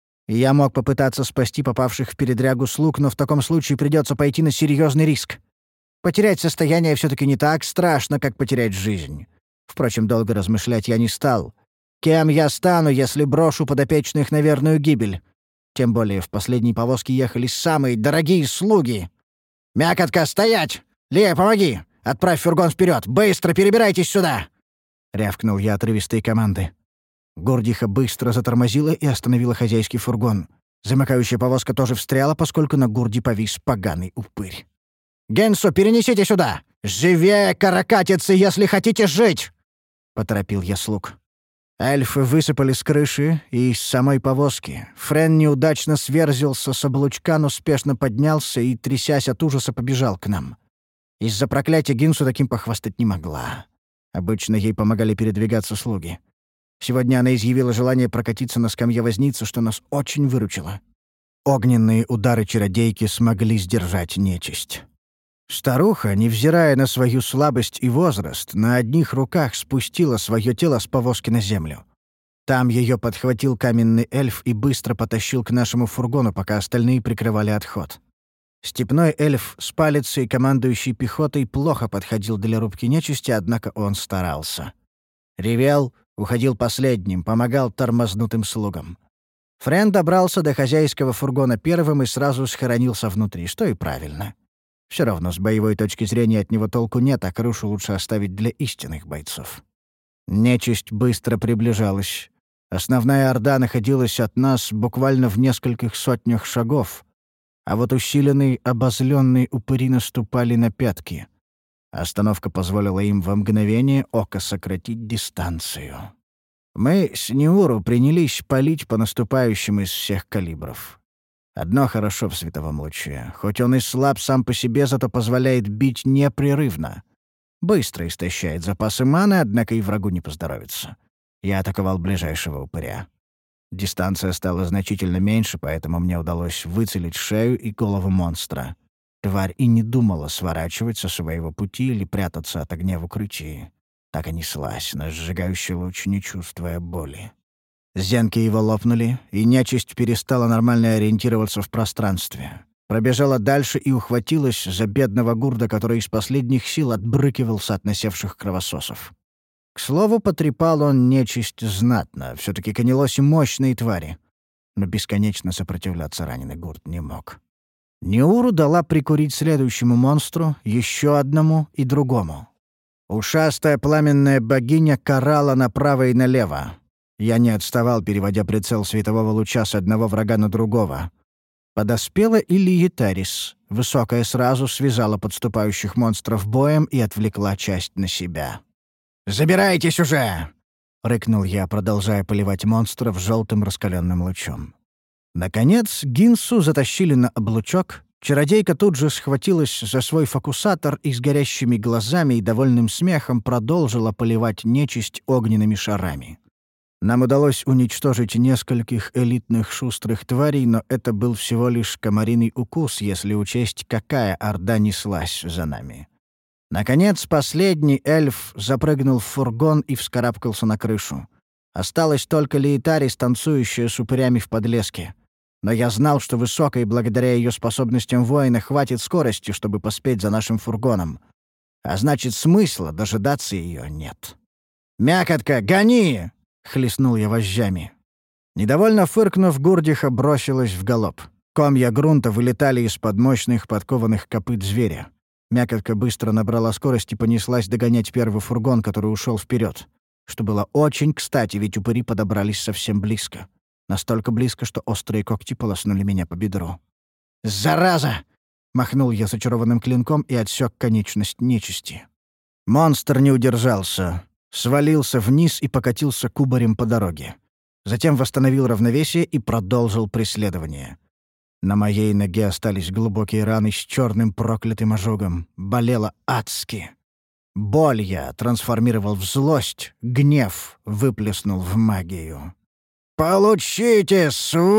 Я мог попытаться спасти попавших в передрягу слуг, но в таком случае придется пойти на серьезный риск. Потерять состояние все-таки не так страшно, как потерять жизнь. Впрочем, долго размышлять я не стал. Кем я стану, если брошу подопечных на верную гибель? Тем более в последней повозке ехали самые дорогие слуги. «Мякотка, стоять! Лия, помоги! Отправь фургон вперед! Быстро перебирайтесь сюда!» — рявкнул я отрывистой команды. Гордиха быстро затормозила и остановила хозяйский фургон. Замыкающая повозка тоже встряла, поскольку на Гурде повис поганый упырь. «Генсу, перенесите сюда! Живее, каракатицы, если хотите жить!» — поторопил я слуг. Эльфы высыпали с крыши и из самой повозки. Френ неудачно сверзился с облучка, но спешно поднялся и, трясясь от ужаса, побежал к нам. Из-за проклятия Гинсу таким похвастать не могла. Обычно ей помогали передвигаться слуги. Сегодня она изъявила желание прокатиться на скамье возницы, что нас очень выручило. Огненные удары чародейки смогли сдержать нечисть. Старуха, невзирая на свою слабость и возраст, на одних руках спустила свое тело с повозки на землю. Там ее подхватил каменный эльф и быстро потащил к нашему фургону, пока остальные прикрывали отход. Степной эльф с палицей, командующий пехотой, плохо подходил для рубки нечисти, однако он старался. Ревел, уходил последним, помогал тормознутым слугам. Френ добрался до хозяйского фургона первым и сразу схоронился внутри, что и правильно. Все равно с боевой точки зрения от него толку нет, а крышу лучше оставить для истинных бойцов. Нечисть быстро приближалась. Основная орда находилась от нас буквально в нескольких сотнях шагов, а вот усиленные, обозлённые упыри наступали на пятки. Остановка позволила им во мгновение ока сократить дистанцию. Мы с Ниуру принялись палить по наступающим из всех калибров. Одно хорошо в световом луче. Хоть он и слаб сам по себе, зато позволяет бить непрерывно. Быстро истощает запасы маны, однако и врагу не поздоровится. Я атаковал ближайшего упыря. Дистанция стала значительно меньше, поэтому мне удалось выцелить шею и голову монстра. Тварь и не думала сворачивать со своего пути или прятаться от огня в укрытии. Так и неслась на сжигающий луч, не чувствуя боли. Зенки его лопнули, и нечисть перестала нормально ориентироваться в пространстве. Пробежала дальше и ухватилась за бедного Гурда, который из последних сил отбрыкивался от насевших кровососов. К слову, потрепал он нечисть знатно. Все-таки конелось и мощные твари. Но бесконечно сопротивляться раненый Гурд не мог. Неуру дала прикурить следующему монстру, еще одному и другому. Ушастая пламенная богиня карала направо и налево. Я не отставал, переводя прицел светового луча с одного врага на другого. Подоспела и Лиетарис. Высокая сразу связала подступающих монстров боем и отвлекла часть на себя. «Забирайтесь уже!» — рыкнул я, продолжая поливать монстров желтым раскаленным лучом. Наконец, Гинсу затащили на облучок. Чародейка тут же схватилась за свой фокусатор и с горящими глазами и довольным смехом продолжила поливать нечисть огненными шарами. Нам удалось уничтожить нескольких элитных шустрых тварей, но это был всего лишь комариный укус, если учесть, какая орда неслась за нами. Наконец, последний эльф запрыгнул в фургон и вскарабкался на крышу. Осталась только Лиетарис, танцующая с упырями в подлеске. Но я знал, что высокой, благодаря ее способностям воина, хватит скорости, чтобы поспеть за нашим фургоном. А значит, смысла дожидаться ее нет. «Мякотка, гони!» — хлестнул я вожжами. Недовольно фыркнув, Гурдиха бросилась в галоп. Комья грунта вылетали из-под мощных подкованных копыт зверя. Мякотка быстро набрала скорость и понеслась догонять первый фургон, который ушел вперед. Что было очень кстати, ведь упыри подобрались совсем близко. Настолько близко, что острые когти полоснули меня по бедру. «Зараза!» — махнул я зачарованным клинком и отсек конечность нечисти. Монстр не удержался. Свалился вниз и покатился кубарем по дороге. Затем восстановил равновесие и продолжил преследование. На моей ноге остались глубокие раны с черным проклятым ожогом. Болело адски. Боль я трансформировал в злость, гнев выплеснул в магию. «Получите,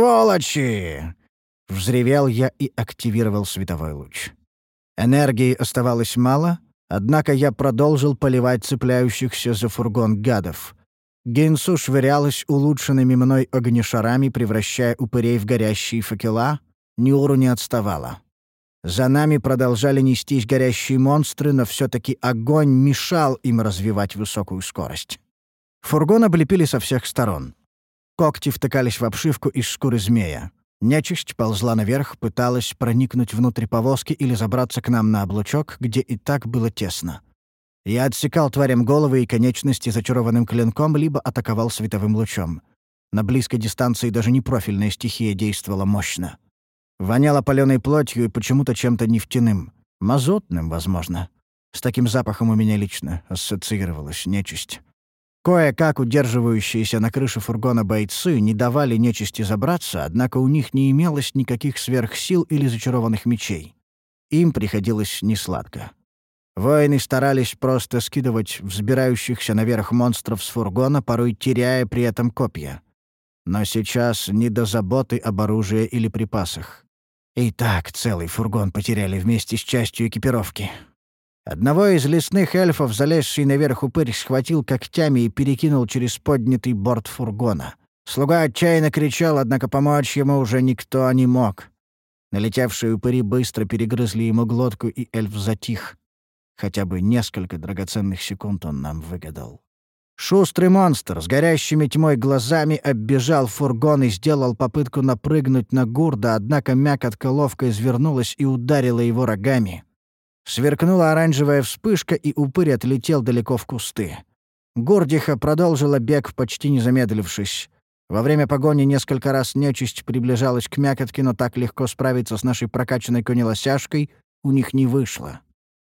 сволочи!» — взревел я и активировал световой луч. Энергии оставалось мало, однако я продолжил поливать цепляющихся за фургон гадов. Гинсу швырялась улучшенными мной огнешарами, превращая упырей в горящие факела. Нюру не отставала. За нами продолжали нестись горящие монстры, но все-таки огонь мешал им развивать высокую скорость. Фургон облепили со всех сторон. Когти втыкались в обшивку из шкуры змея. Нечисть ползла наверх, пыталась проникнуть внутрь повозки или забраться к нам на облучок, где и так было тесно. Я отсекал тварям головы и конечности зачарованным клинком, либо атаковал световым лучом. На близкой дистанции даже непрофильная стихия действовала мощно. Воняло палёной плотью и почему-то чем-то нефтяным. Мазутным, возможно. С таким запахом у меня лично ассоциировалась нечисть. Кое-как удерживающиеся на крыше фургона бойцы не давали нечисти забраться, однако у них не имелось никаких сверхсил или зачарованных мечей. Им приходилось несладко. Воины старались просто скидывать взбирающихся наверх монстров с фургона, порой теряя при этом копья. Но сейчас не до заботы об оружии или припасах. И так целый фургон потеряли вместе с частью экипировки. Одного из лесных эльфов, залезший наверх упырь, схватил когтями и перекинул через поднятый борт фургона. Слуга отчаянно кричал, однако помочь ему уже никто не мог. Налетевшие упыри быстро перегрызли ему глотку, и эльф затих. Хотя бы несколько драгоценных секунд он нам выгадал. Шустрый монстр с горящими тьмой глазами оббежал фургон и сделал попытку напрыгнуть на Гурда, однако мякотка ловко извернулась и ударила его рогами. Сверкнула оранжевая вспышка, и упырь отлетел далеко в кусты. Гурдиха продолжила бег, почти не замедлившись. Во время погони несколько раз нечисть приближалась к мякотке, но так легко справиться с нашей прокачанной конелосяжкой у них не вышло.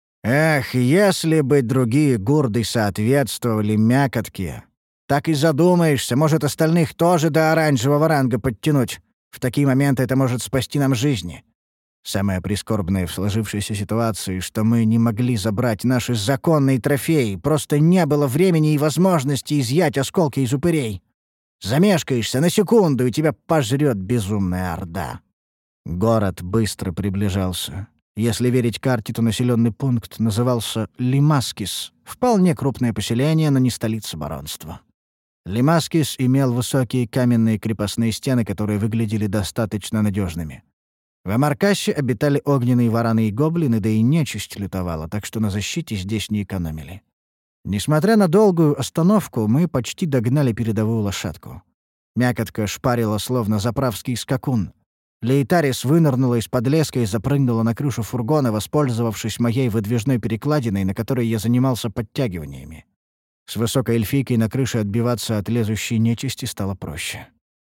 Эх, если бы другие гурды соответствовали мякотке. Так и задумаешься, может, остальных тоже до оранжевого ранга подтянуть. В такие моменты это может спасти нам жизни. Самое прискорбное в сложившейся ситуации, что мы не могли забрать наши законные трофеи, просто не было времени и возможности изъять осколки из упырей. Замешкаешься на секунду, и тебя пожрет безумная орда. Город быстро приближался. Если верить карте, то населенный пункт назывался Лимаскис. Вполне крупное поселение, но не столица баронства. Лимаскис имел высокие каменные крепостные стены, которые выглядели достаточно надежными. В Амаркасе обитали огненные вараны и гоблины, да и нечисть лютовала, так что на защите здесь не экономили. Несмотря на долгую остановку, мы почти догнали передовую лошадку. Мякотка шпарила, словно заправский скакун. Лейтарис вынырнула из-под леска и запрыгнула на крышу фургона, воспользовавшись моей выдвижной перекладиной, на которой я занимался подтягиваниями. С высокой эльфийкой на крыше отбиваться от лезущей нечисти стало проще.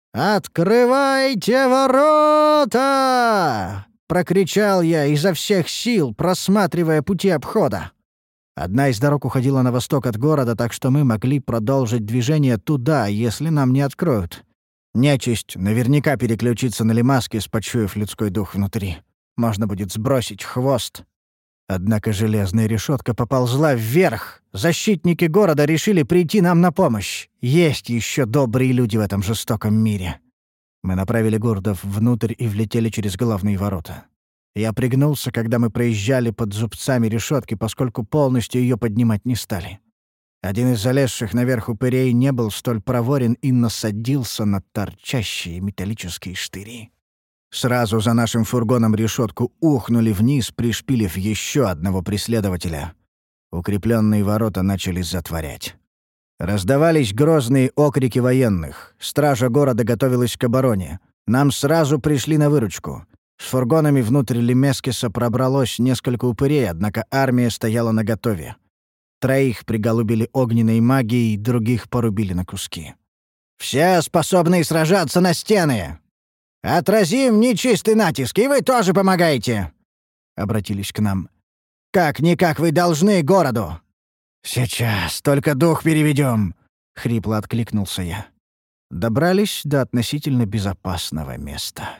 «Открывайте ворота!» — прокричал я изо всех сил, просматривая пути обхода. Одна из дорог уходила на восток от города, так что мы могли продолжить движение туда, если нам не откроют. Нечисть наверняка переключится на Лимаскис, почуяв людской дух внутри. Можно будет сбросить хвост. Однако железная решетка поползла вверх. Защитники города решили прийти нам на помощь. Есть еще добрые люди в этом жестоком мире. Мы направили гурдов внутрь и влетели через главные ворота. Я пригнулся, когда мы проезжали под зубцами решетки, поскольку полностью ее поднимать не стали. Один из залезших наверх упырей не был столь проворен и насадился на торчащие металлические штыри. Сразу за нашим фургоном решетку ухнули вниз, пришпилив еще одного преследователя. Укрепленные ворота начали затворять. Раздавались грозные окрики военных. Стража города готовилась к обороне. Нам сразу пришли на выручку. С фургонами внутрь Лимескиса пробралось несколько упырей, однако армия стояла наготове. Троих приголубили огненной магией, других порубили на куски. «Все способные сражаться на стены! Отразим нечистый натиск, и вы тоже помогаете!» — обратились к нам. «Как-никак вы должны городу!» «Сейчас, только дух переведем!» — хрипло откликнулся я. Добрались до относительно безопасного места.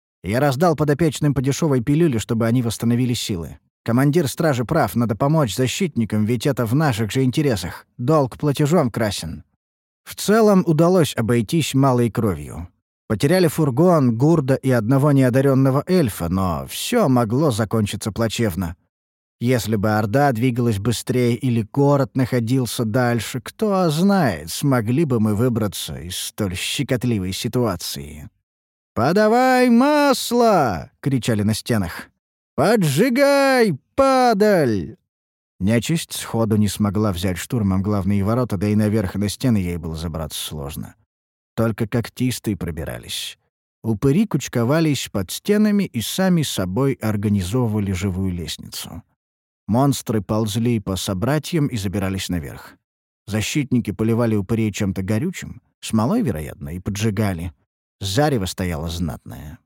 Я раздал подопечным по дешевой пилюле, чтобы они восстановили силы. Командир стражи прав, надо помочь защитникам, ведь это в наших же интересах. Долг платежом красен. В целом удалось обойтись малой кровью. Потеряли фургон, гурда и одного неодаренного эльфа, но все могло закончиться плачевно. Если бы Орда двигалась быстрее или город находился дальше, кто знает, смогли бы мы выбраться из столь щекотливой ситуации. «Подавай масло!» — кричали на стенах. «Поджигай, падаль!» Нечисть сходу не смогла взять штурмом главные ворота, да и наверх на стены ей было забраться сложно. Только когтистые пробирались. Упыри кучковались под стенами и сами собой организовывали живую лестницу. Монстры ползли по собратьям и забирались наверх. Защитники поливали упырей чем-то горючим, смолой, вероятно, и поджигали. Зарево стояло знатное.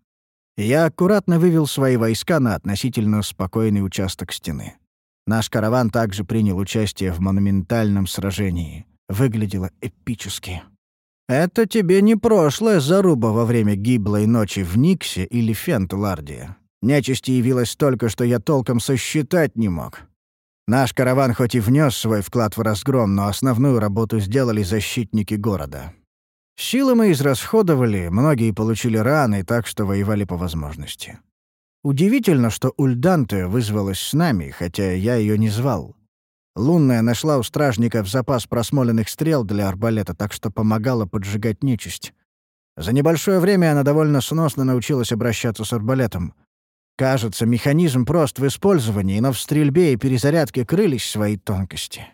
Я аккуратно вывел свои войска на относительно спокойный участок стены. Наш караван также принял участие в монументальном сражении. Выглядело эпически. Это тебе не прошлая заруба во время гиблой ночи в Никсе или Фент-Ларде. Нечисти явилось столько, что я толком сосчитать не мог. Наш караван хоть и внес свой вклад в разгром, но основную работу сделали защитники города. Силы мы израсходовали, многие получили раны, так что воевали по возможности. Удивительно, что Ульданте вызвалась с нами, хотя я ее не звал. Лунная нашла у стражников запас просмоленных стрел для арбалета, так что помогала поджигать нечисть. За небольшое время она довольно сносно научилась обращаться с арбалетом. Кажется, механизм прост в использовании, но в стрельбе и перезарядке крылись свои тонкости.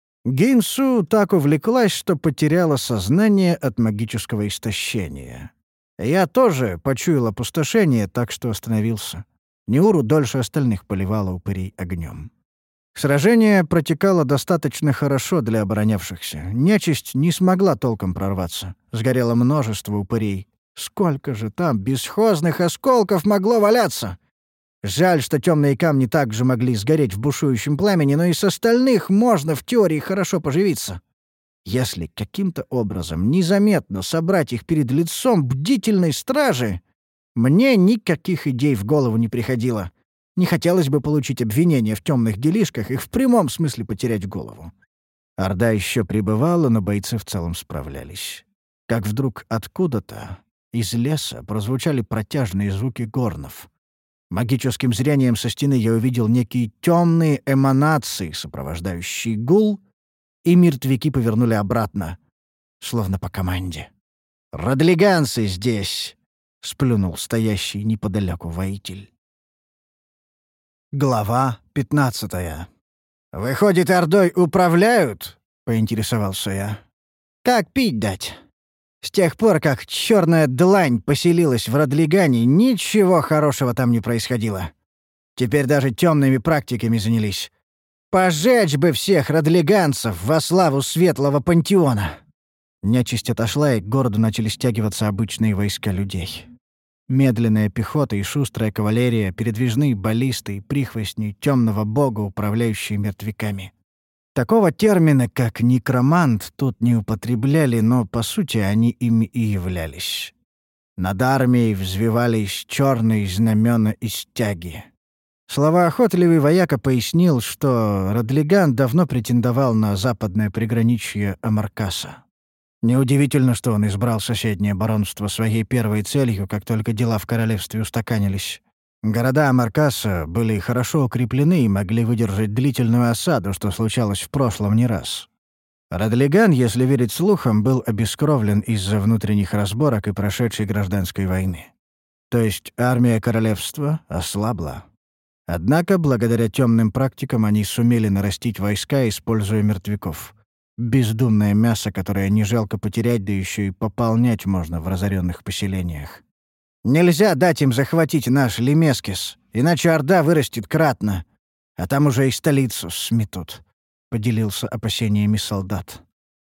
Гинсу так увлеклась, что потеряла сознание от магического истощения. Я тоже почуял опустошение, так что остановился. Неуру дольше остальных поливала упырей огнем. Сражение протекало достаточно хорошо для оборонявшихся. Нечисть не смогла толком прорваться. Сгорело множество упырей. Сколько же там бесхозных осколков могло валяться! Жаль, что темные камни также могли сгореть в бушующем пламени, но и с остальных можно в теории хорошо поживиться. Если каким-то образом незаметно собрать их перед лицом бдительной стражи, мне никаких идей в голову не приходило. Не хотелось бы получить обвинение в темных делишках и в прямом смысле потерять голову. Орда еще пребывала, но бойцы в целом справлялись. Как вдруг откуда-то из леса прозвучали протяжные звуки горнов. Магическим зрением со стены я увидел некие темные эманации, сопровождающие гул, и мертвяки повернули обратно, словно по команде. «Родлиганцы здесь!» — сплюнул стоящий неподалеку воитель. Глава пятнадцатая. «Выходит, Ордой управляют?» — поинтересовался я. «Как пить дать?» С тех пор, как черная длань поселилась в Родлигане, ничего хорошего там не происходило. Теперь даже темными практиками занялись. Пожечь бы всех родлиганцев во славу светлого пантеона!» Нечисть отошла, и к городу начали стягиваться обычные войска людей. Медленная пехота и шустрая кавалерия, передвижные баллисты и прихвостни темного бога, управляющие мертвяками. Такого термина, как «некромант», тут не употребляли, но, по сути, они ими и являлись. Над армией взвивались черные знамена и стяги. Словоохотливый вояка пояснил, что Родлиган давно претендовал на западное приграничье Амаркаса. Неудивительно, что он избрал соседнее баронство своей первой целью, как только дела в королевстве устаканились. Города Амаркаса были хорошо укреплены и могли выдержать длительную осаду, что случалось в прошлом не раз. Родлиган, если верить слухам, был обескровлен из-за внутренних разборок и прошедшей гражданской войны. То есть армия королевства ослабла. Однако, благодаря темным практикам, они сумели нарастить войска, используя мертвяков. Бездумное мясо, которое не жалко потерять, да еще и пополнять можно в разоренных поселениях. «Нельзя дать им захватить наш Лемескис, иначе Орда вырастет кратно, а там уже и столицу сметут», — поделился опасениями солдат.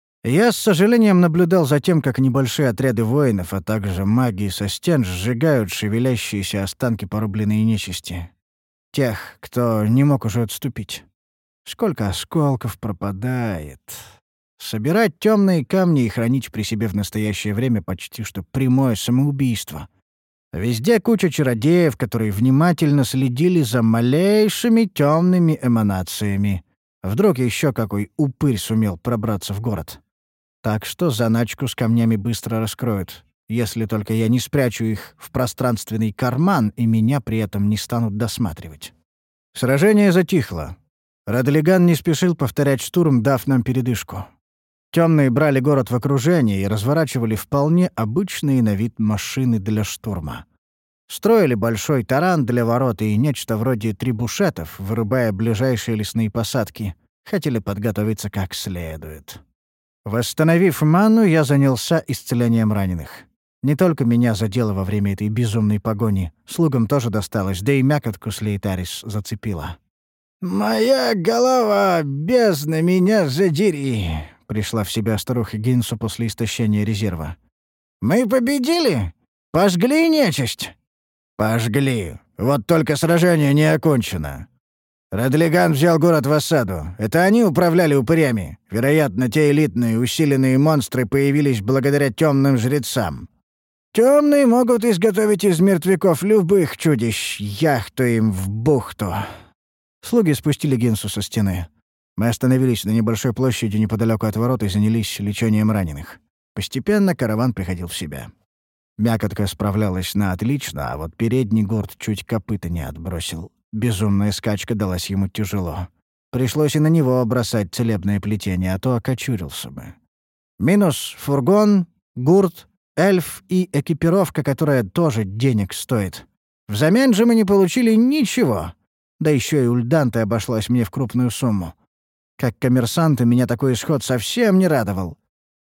Я с сожалением наблюдал за тем, как небольшие отряды воинов, а также маги со стен сжигают шевелящиеся останки порубленной нечисти. Тех, кто не мог уже отступить. Сколько осколков пропадает. Собирать темные камни и хранить при себе в настоящее время почти что прямое самоубийство. Везде куча чародеев, которые внимательно следили за малейшими темными эманациями. Вдруг еще какой упырь сумел пробраться в город. Так что заначку с камнями быстро раскроют, если только я не спрячу их в пространственный карман и меня при этом не станут досматривать. Сражение затихло. Родлиган не спешил повторять штурм, дав нам передышку. Темные брали город в окружение и разворачивали вполне обычные на вид машины для штурма. Строили большой таран для ворот и нечто вроде трибушетов, вырубая ближайшие лесные посадки. Хотели подготовиться как следует. Восстановив ману, я занялся исцелением раненых. Не только меня задело во время этой безумной погони. Слугам тоже досталось, да и мякотку с Лейтарис зацепила. «Моя голова, бездна меня задери!» — пришла в себя старуха Гинсу после истощения резерва. «Мы победили? Пожгли нечисть?» «Пожгли. Вот только сражение не окончено. Родлиган взял город в осаду. Это они управляли упырями. Вероятно, те элитные усиленные монстры появились благодаря темным жрецам. Темные могут изготовить из мертвяков любых чудищ, яхту им в бухту». Слуги спустили Гинсу со стены. Мы остановились на небольшой площади неподалеку от ворот и занялись лечением раненых. Постепенно караван приходил в себя. Мякотка справлялась на отлично, а вот передний гурт чуть копыта не отбросил. Безумная скачка далась ему тяжело. Пришлось и на него бросать целебное плетение, а то окочурился бы. Минус фургон, гурт, эльф и экипировка, которая тоже денег стоит. Взамен же мы не получили ничего. Да еще и Ульданте обошлась мне в крупную сумму. Как коммерсанта меня такой исход совсем не радовал.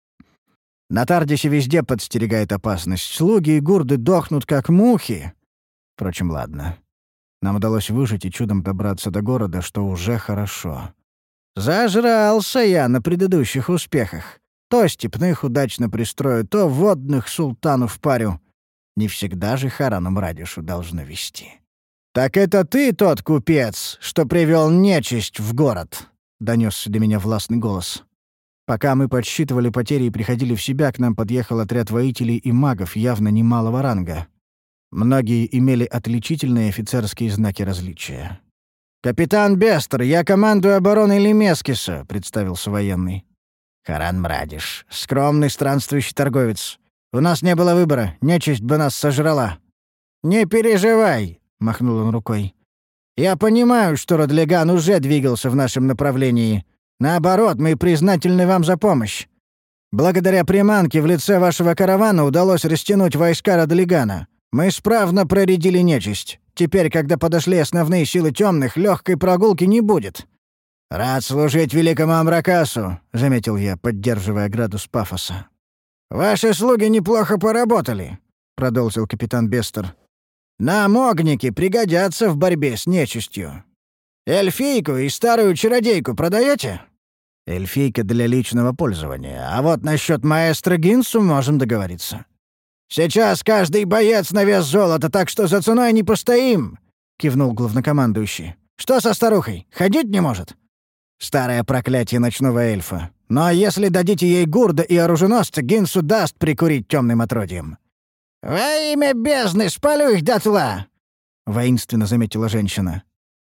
На Тардисе везде подстерегает опасность. Слуги и гурды дохнут, как мухи. Впрочем, ладно. Нам удалось выжить и чудом добраться до города, что уже хорошо. Зажрался я на предыдущих успехах. То степных удачно пристрою, то водных султану впарю. Не всегда же Харану Мрадишу должны вести. «Так это ты тот купец, что привел нечисть в город?» — донесся до меня властный голос. Пока мы подсчитывали потери и приходили в себя, к нам подъехал отряд воителей и магов явно немалого ранга. Многие имели отличительные офицерские знаки различия. «Капитан Бестер, я командую обороной Лемескиса», — представился военный. «Харан Мрадиш, скромный странствующий торговец. У нас не было выбора, нечисть бы нас сожрала». «Не переживай», — махнул он рукой. «Я понимаю, что Родлиган уже двигался в нашем направлении. Наоборот, мы признательны вам за помощь. Благодаря приманке в лице вашего каравана удалось растянуть войска Родлигана. Мы справно проредили нечисть. Теперь, когда подошли основные силы темных, легкой прогулки не будет». «Рад служить великому Амракасу», — заметил я, поддерживая градус пафоса. «Ваши слуги неплохо поработали», — продолжил капитан Бестер. «Нам огники пригодятся в борьбе с нечистью. Эльфийку и старую чародейку продаете? «Эльфийка для личного пользования, а вот насчет маэстро Гинсу можем договориться». «Сейчас каждый боец на вес золота, так что за ценой не постоим», — кивнул главнокомандующий. «Что со старухой? Ходить не может?» «Старое проклятие ночного эльфа. Но если дадите ей гурда и оруженосца, Гинсу даст прикурить темным отродьем». «Во имя бездны спалю их дотла!» — воинственно заметила женщина.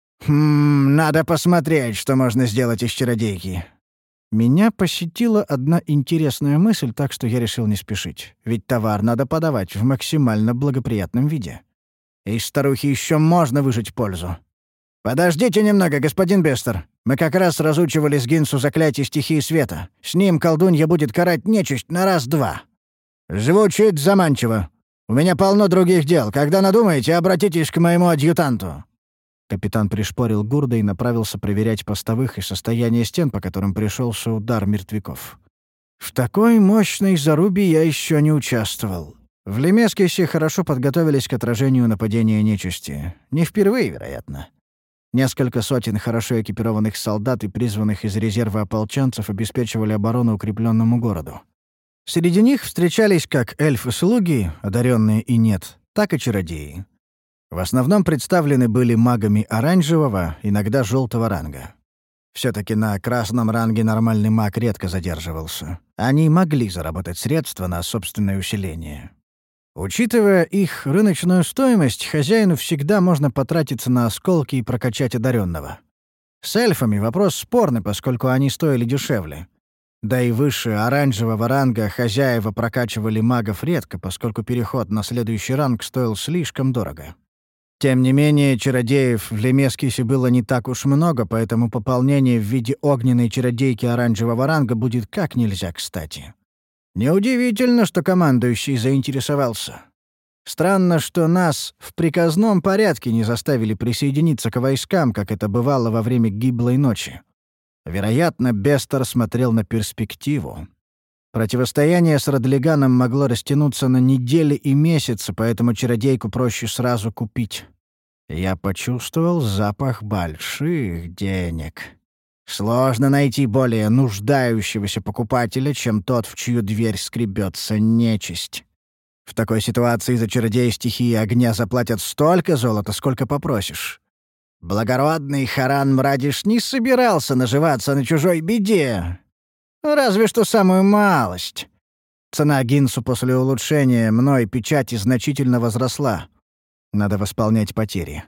«Хм, надо посмотреть, что можно сделать из чародейки». Меня посетила одна интересная мысль, так что я решил не спешить. Ведь товар надо подавать в максимально благоприятном виде. Из старухи еще можно выжать пользу. «Подождите немного, господин Бестер. Мы как раз разучивали с Гинсу заклятие стихии света. С ним колдунья будет карать нечисть на раз-два». «Звучит заманчиво. У меня полно других дел. Когда надумаете, обратитесь к моему адъютанту». Капитан пришпорил гурда и направился проверять постовых и состояние стен, по которым пришелся удар мертвяков. В такой мощной зарубе я еще не участвовал. В Лемескисе хорошо подготовились к отражению нападения нечисти. Не впервые, вероятно. Несколько сотен хорошо экипированных солдат и призванных из резерва ополченцев обеспечивали оборону укрепленному городу. Среди них встречались как эльфы-слуги, одаренные и нет, так и чародеи. В основном представлены были магами оранжевого, иногда желтого ранга. Все-таки на красном ранге нормальный маг редко задерживался. Они могли заработать средства на собственное усиление. Учитывая их рыночную стоимость, хозяину всегда можно потратиться на осколки и прокачать одаренного. С эльфами вопрос спорный, поскольку они стоили дешевле. Да и выше оранжевого ранга хозяева прокачивали магов редко, поскольку переход на следующий ранг стоил слишком дорого. Тем не менее, чародеев в Лемескисе было не так уж много, поэтому пополнение в виде огненной чародейки оранжевого ранга будет как нельзя кстати. Неудивительно, что командующий заинтересовался. Странно, что нас в приказном порядке не заставили присоединиться к войскам, как это бывало во время гиблой ночи. Вероятно, Бестер смотрел на перспективу. Противостояние с Радлиганом могло растянуться на недели и месяцы, поэтому чародейку проще сразу купить. Я почувствовал запах больших денег. Сложно найти более нуждающегося покупателя, чем тот, в чью дверь скребется нечисть. В такой ситуации за чародея стихии огня заплатят столько золота, сколько попросишь. Благородный Харан Мрадиш не собирался наживаться на чужой беде. Разве что самую малость. Цена Гинсу после улучшения мной печати значительно возросла. Надо восполнять потери.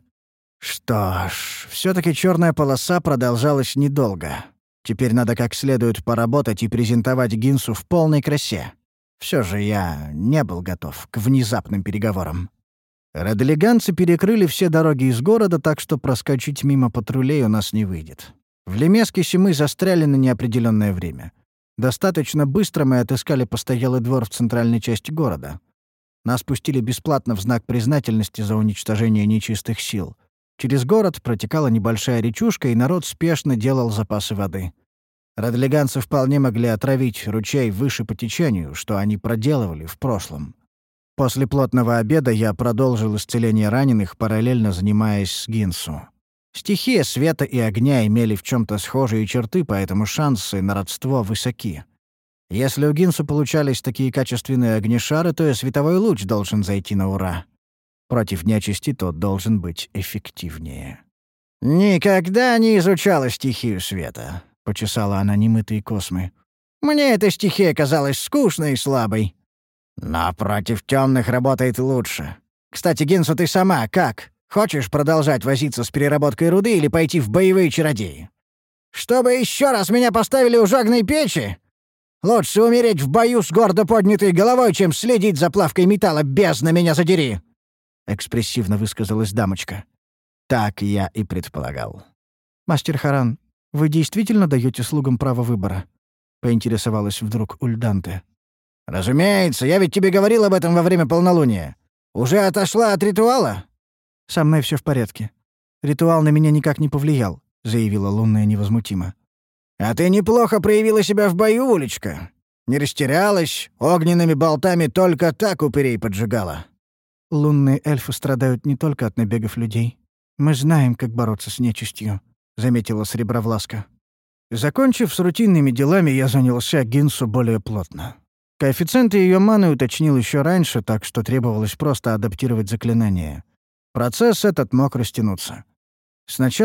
Что ж, все-таки черная полоса продолжалась недолго. Теперь надо как следует поработать и презентовать Гинсу в полной красе. Все же я не был готов к внезапным переговорам. Радлиганцы перекрыли все дороги из города, так что проскочить мимо патрулей у нас не выйдет. В Лемескисе мы застряли на неопределенное время. Достаточно быстро мы отыскали постоялый двор в центральной части города. Нас пустили бесплатно в знак признательности за уничтожение нечистых сил. Через город протекала небольшая речушка, и народ спешно делал запасы воды. Радлиганцы вполне могли отравить ручей выше по течению, что они проделывали в прошлом. После плотного обеда я продолжил исцеление раненых, параллельно занимаясь с Гинсу. Стихия света и огня имели в чем-то схожие черты, поэтому шансы на родство высоки. Если у Гинсу получались такие качественные огнешары, то и световой луч должен зайти на ура. Против нечисти тот должен быть эффективнее. «Никогда не изучала стихию света», — почесала она немытые космы. «Мне эта стихия казалась скучной и слабой. Но против темных работает лучше. Кстати, Гинсу, ты сама как? Хочешь продолжать возиться с переработкой руды или пойти в боевые чародеи? Чтобы еще раз меня поставили у жагной печи? Лучше умереть в бою с гордо поднятой головой, чем следить за плавкой металла, бездна меня задери!» Экспрессивно высказалась дамочка. Так я и предполагал. «Мастер Харан, вы действительно даете слугам право выбора?» — поинтересовалась вдруг Ульданте. «Разумеется, я ведь тебе говорил об этом во время полнолуния. Уже отошла от ритуала?» «Со мной все в порядке. Ритуал на меня никак не повлиял», — заявила Лунная невозмутимо. «А ты неплохо проявила себя в бою, Улечка. Не растерялась, огненными болтами только так упырей поджигала». «Лунные эльфы страдают не только от набегов людей. Мы знаем, как бороться с нечистью», — заметила Сребровласка. Закончив с рутинными делами, я занялся Гинсу более плотно. Коэффициенты ее маны уточнил еще раньше, так что требовалось просто адаптировать заклинание. Процесс этот мог растянуться. Сначала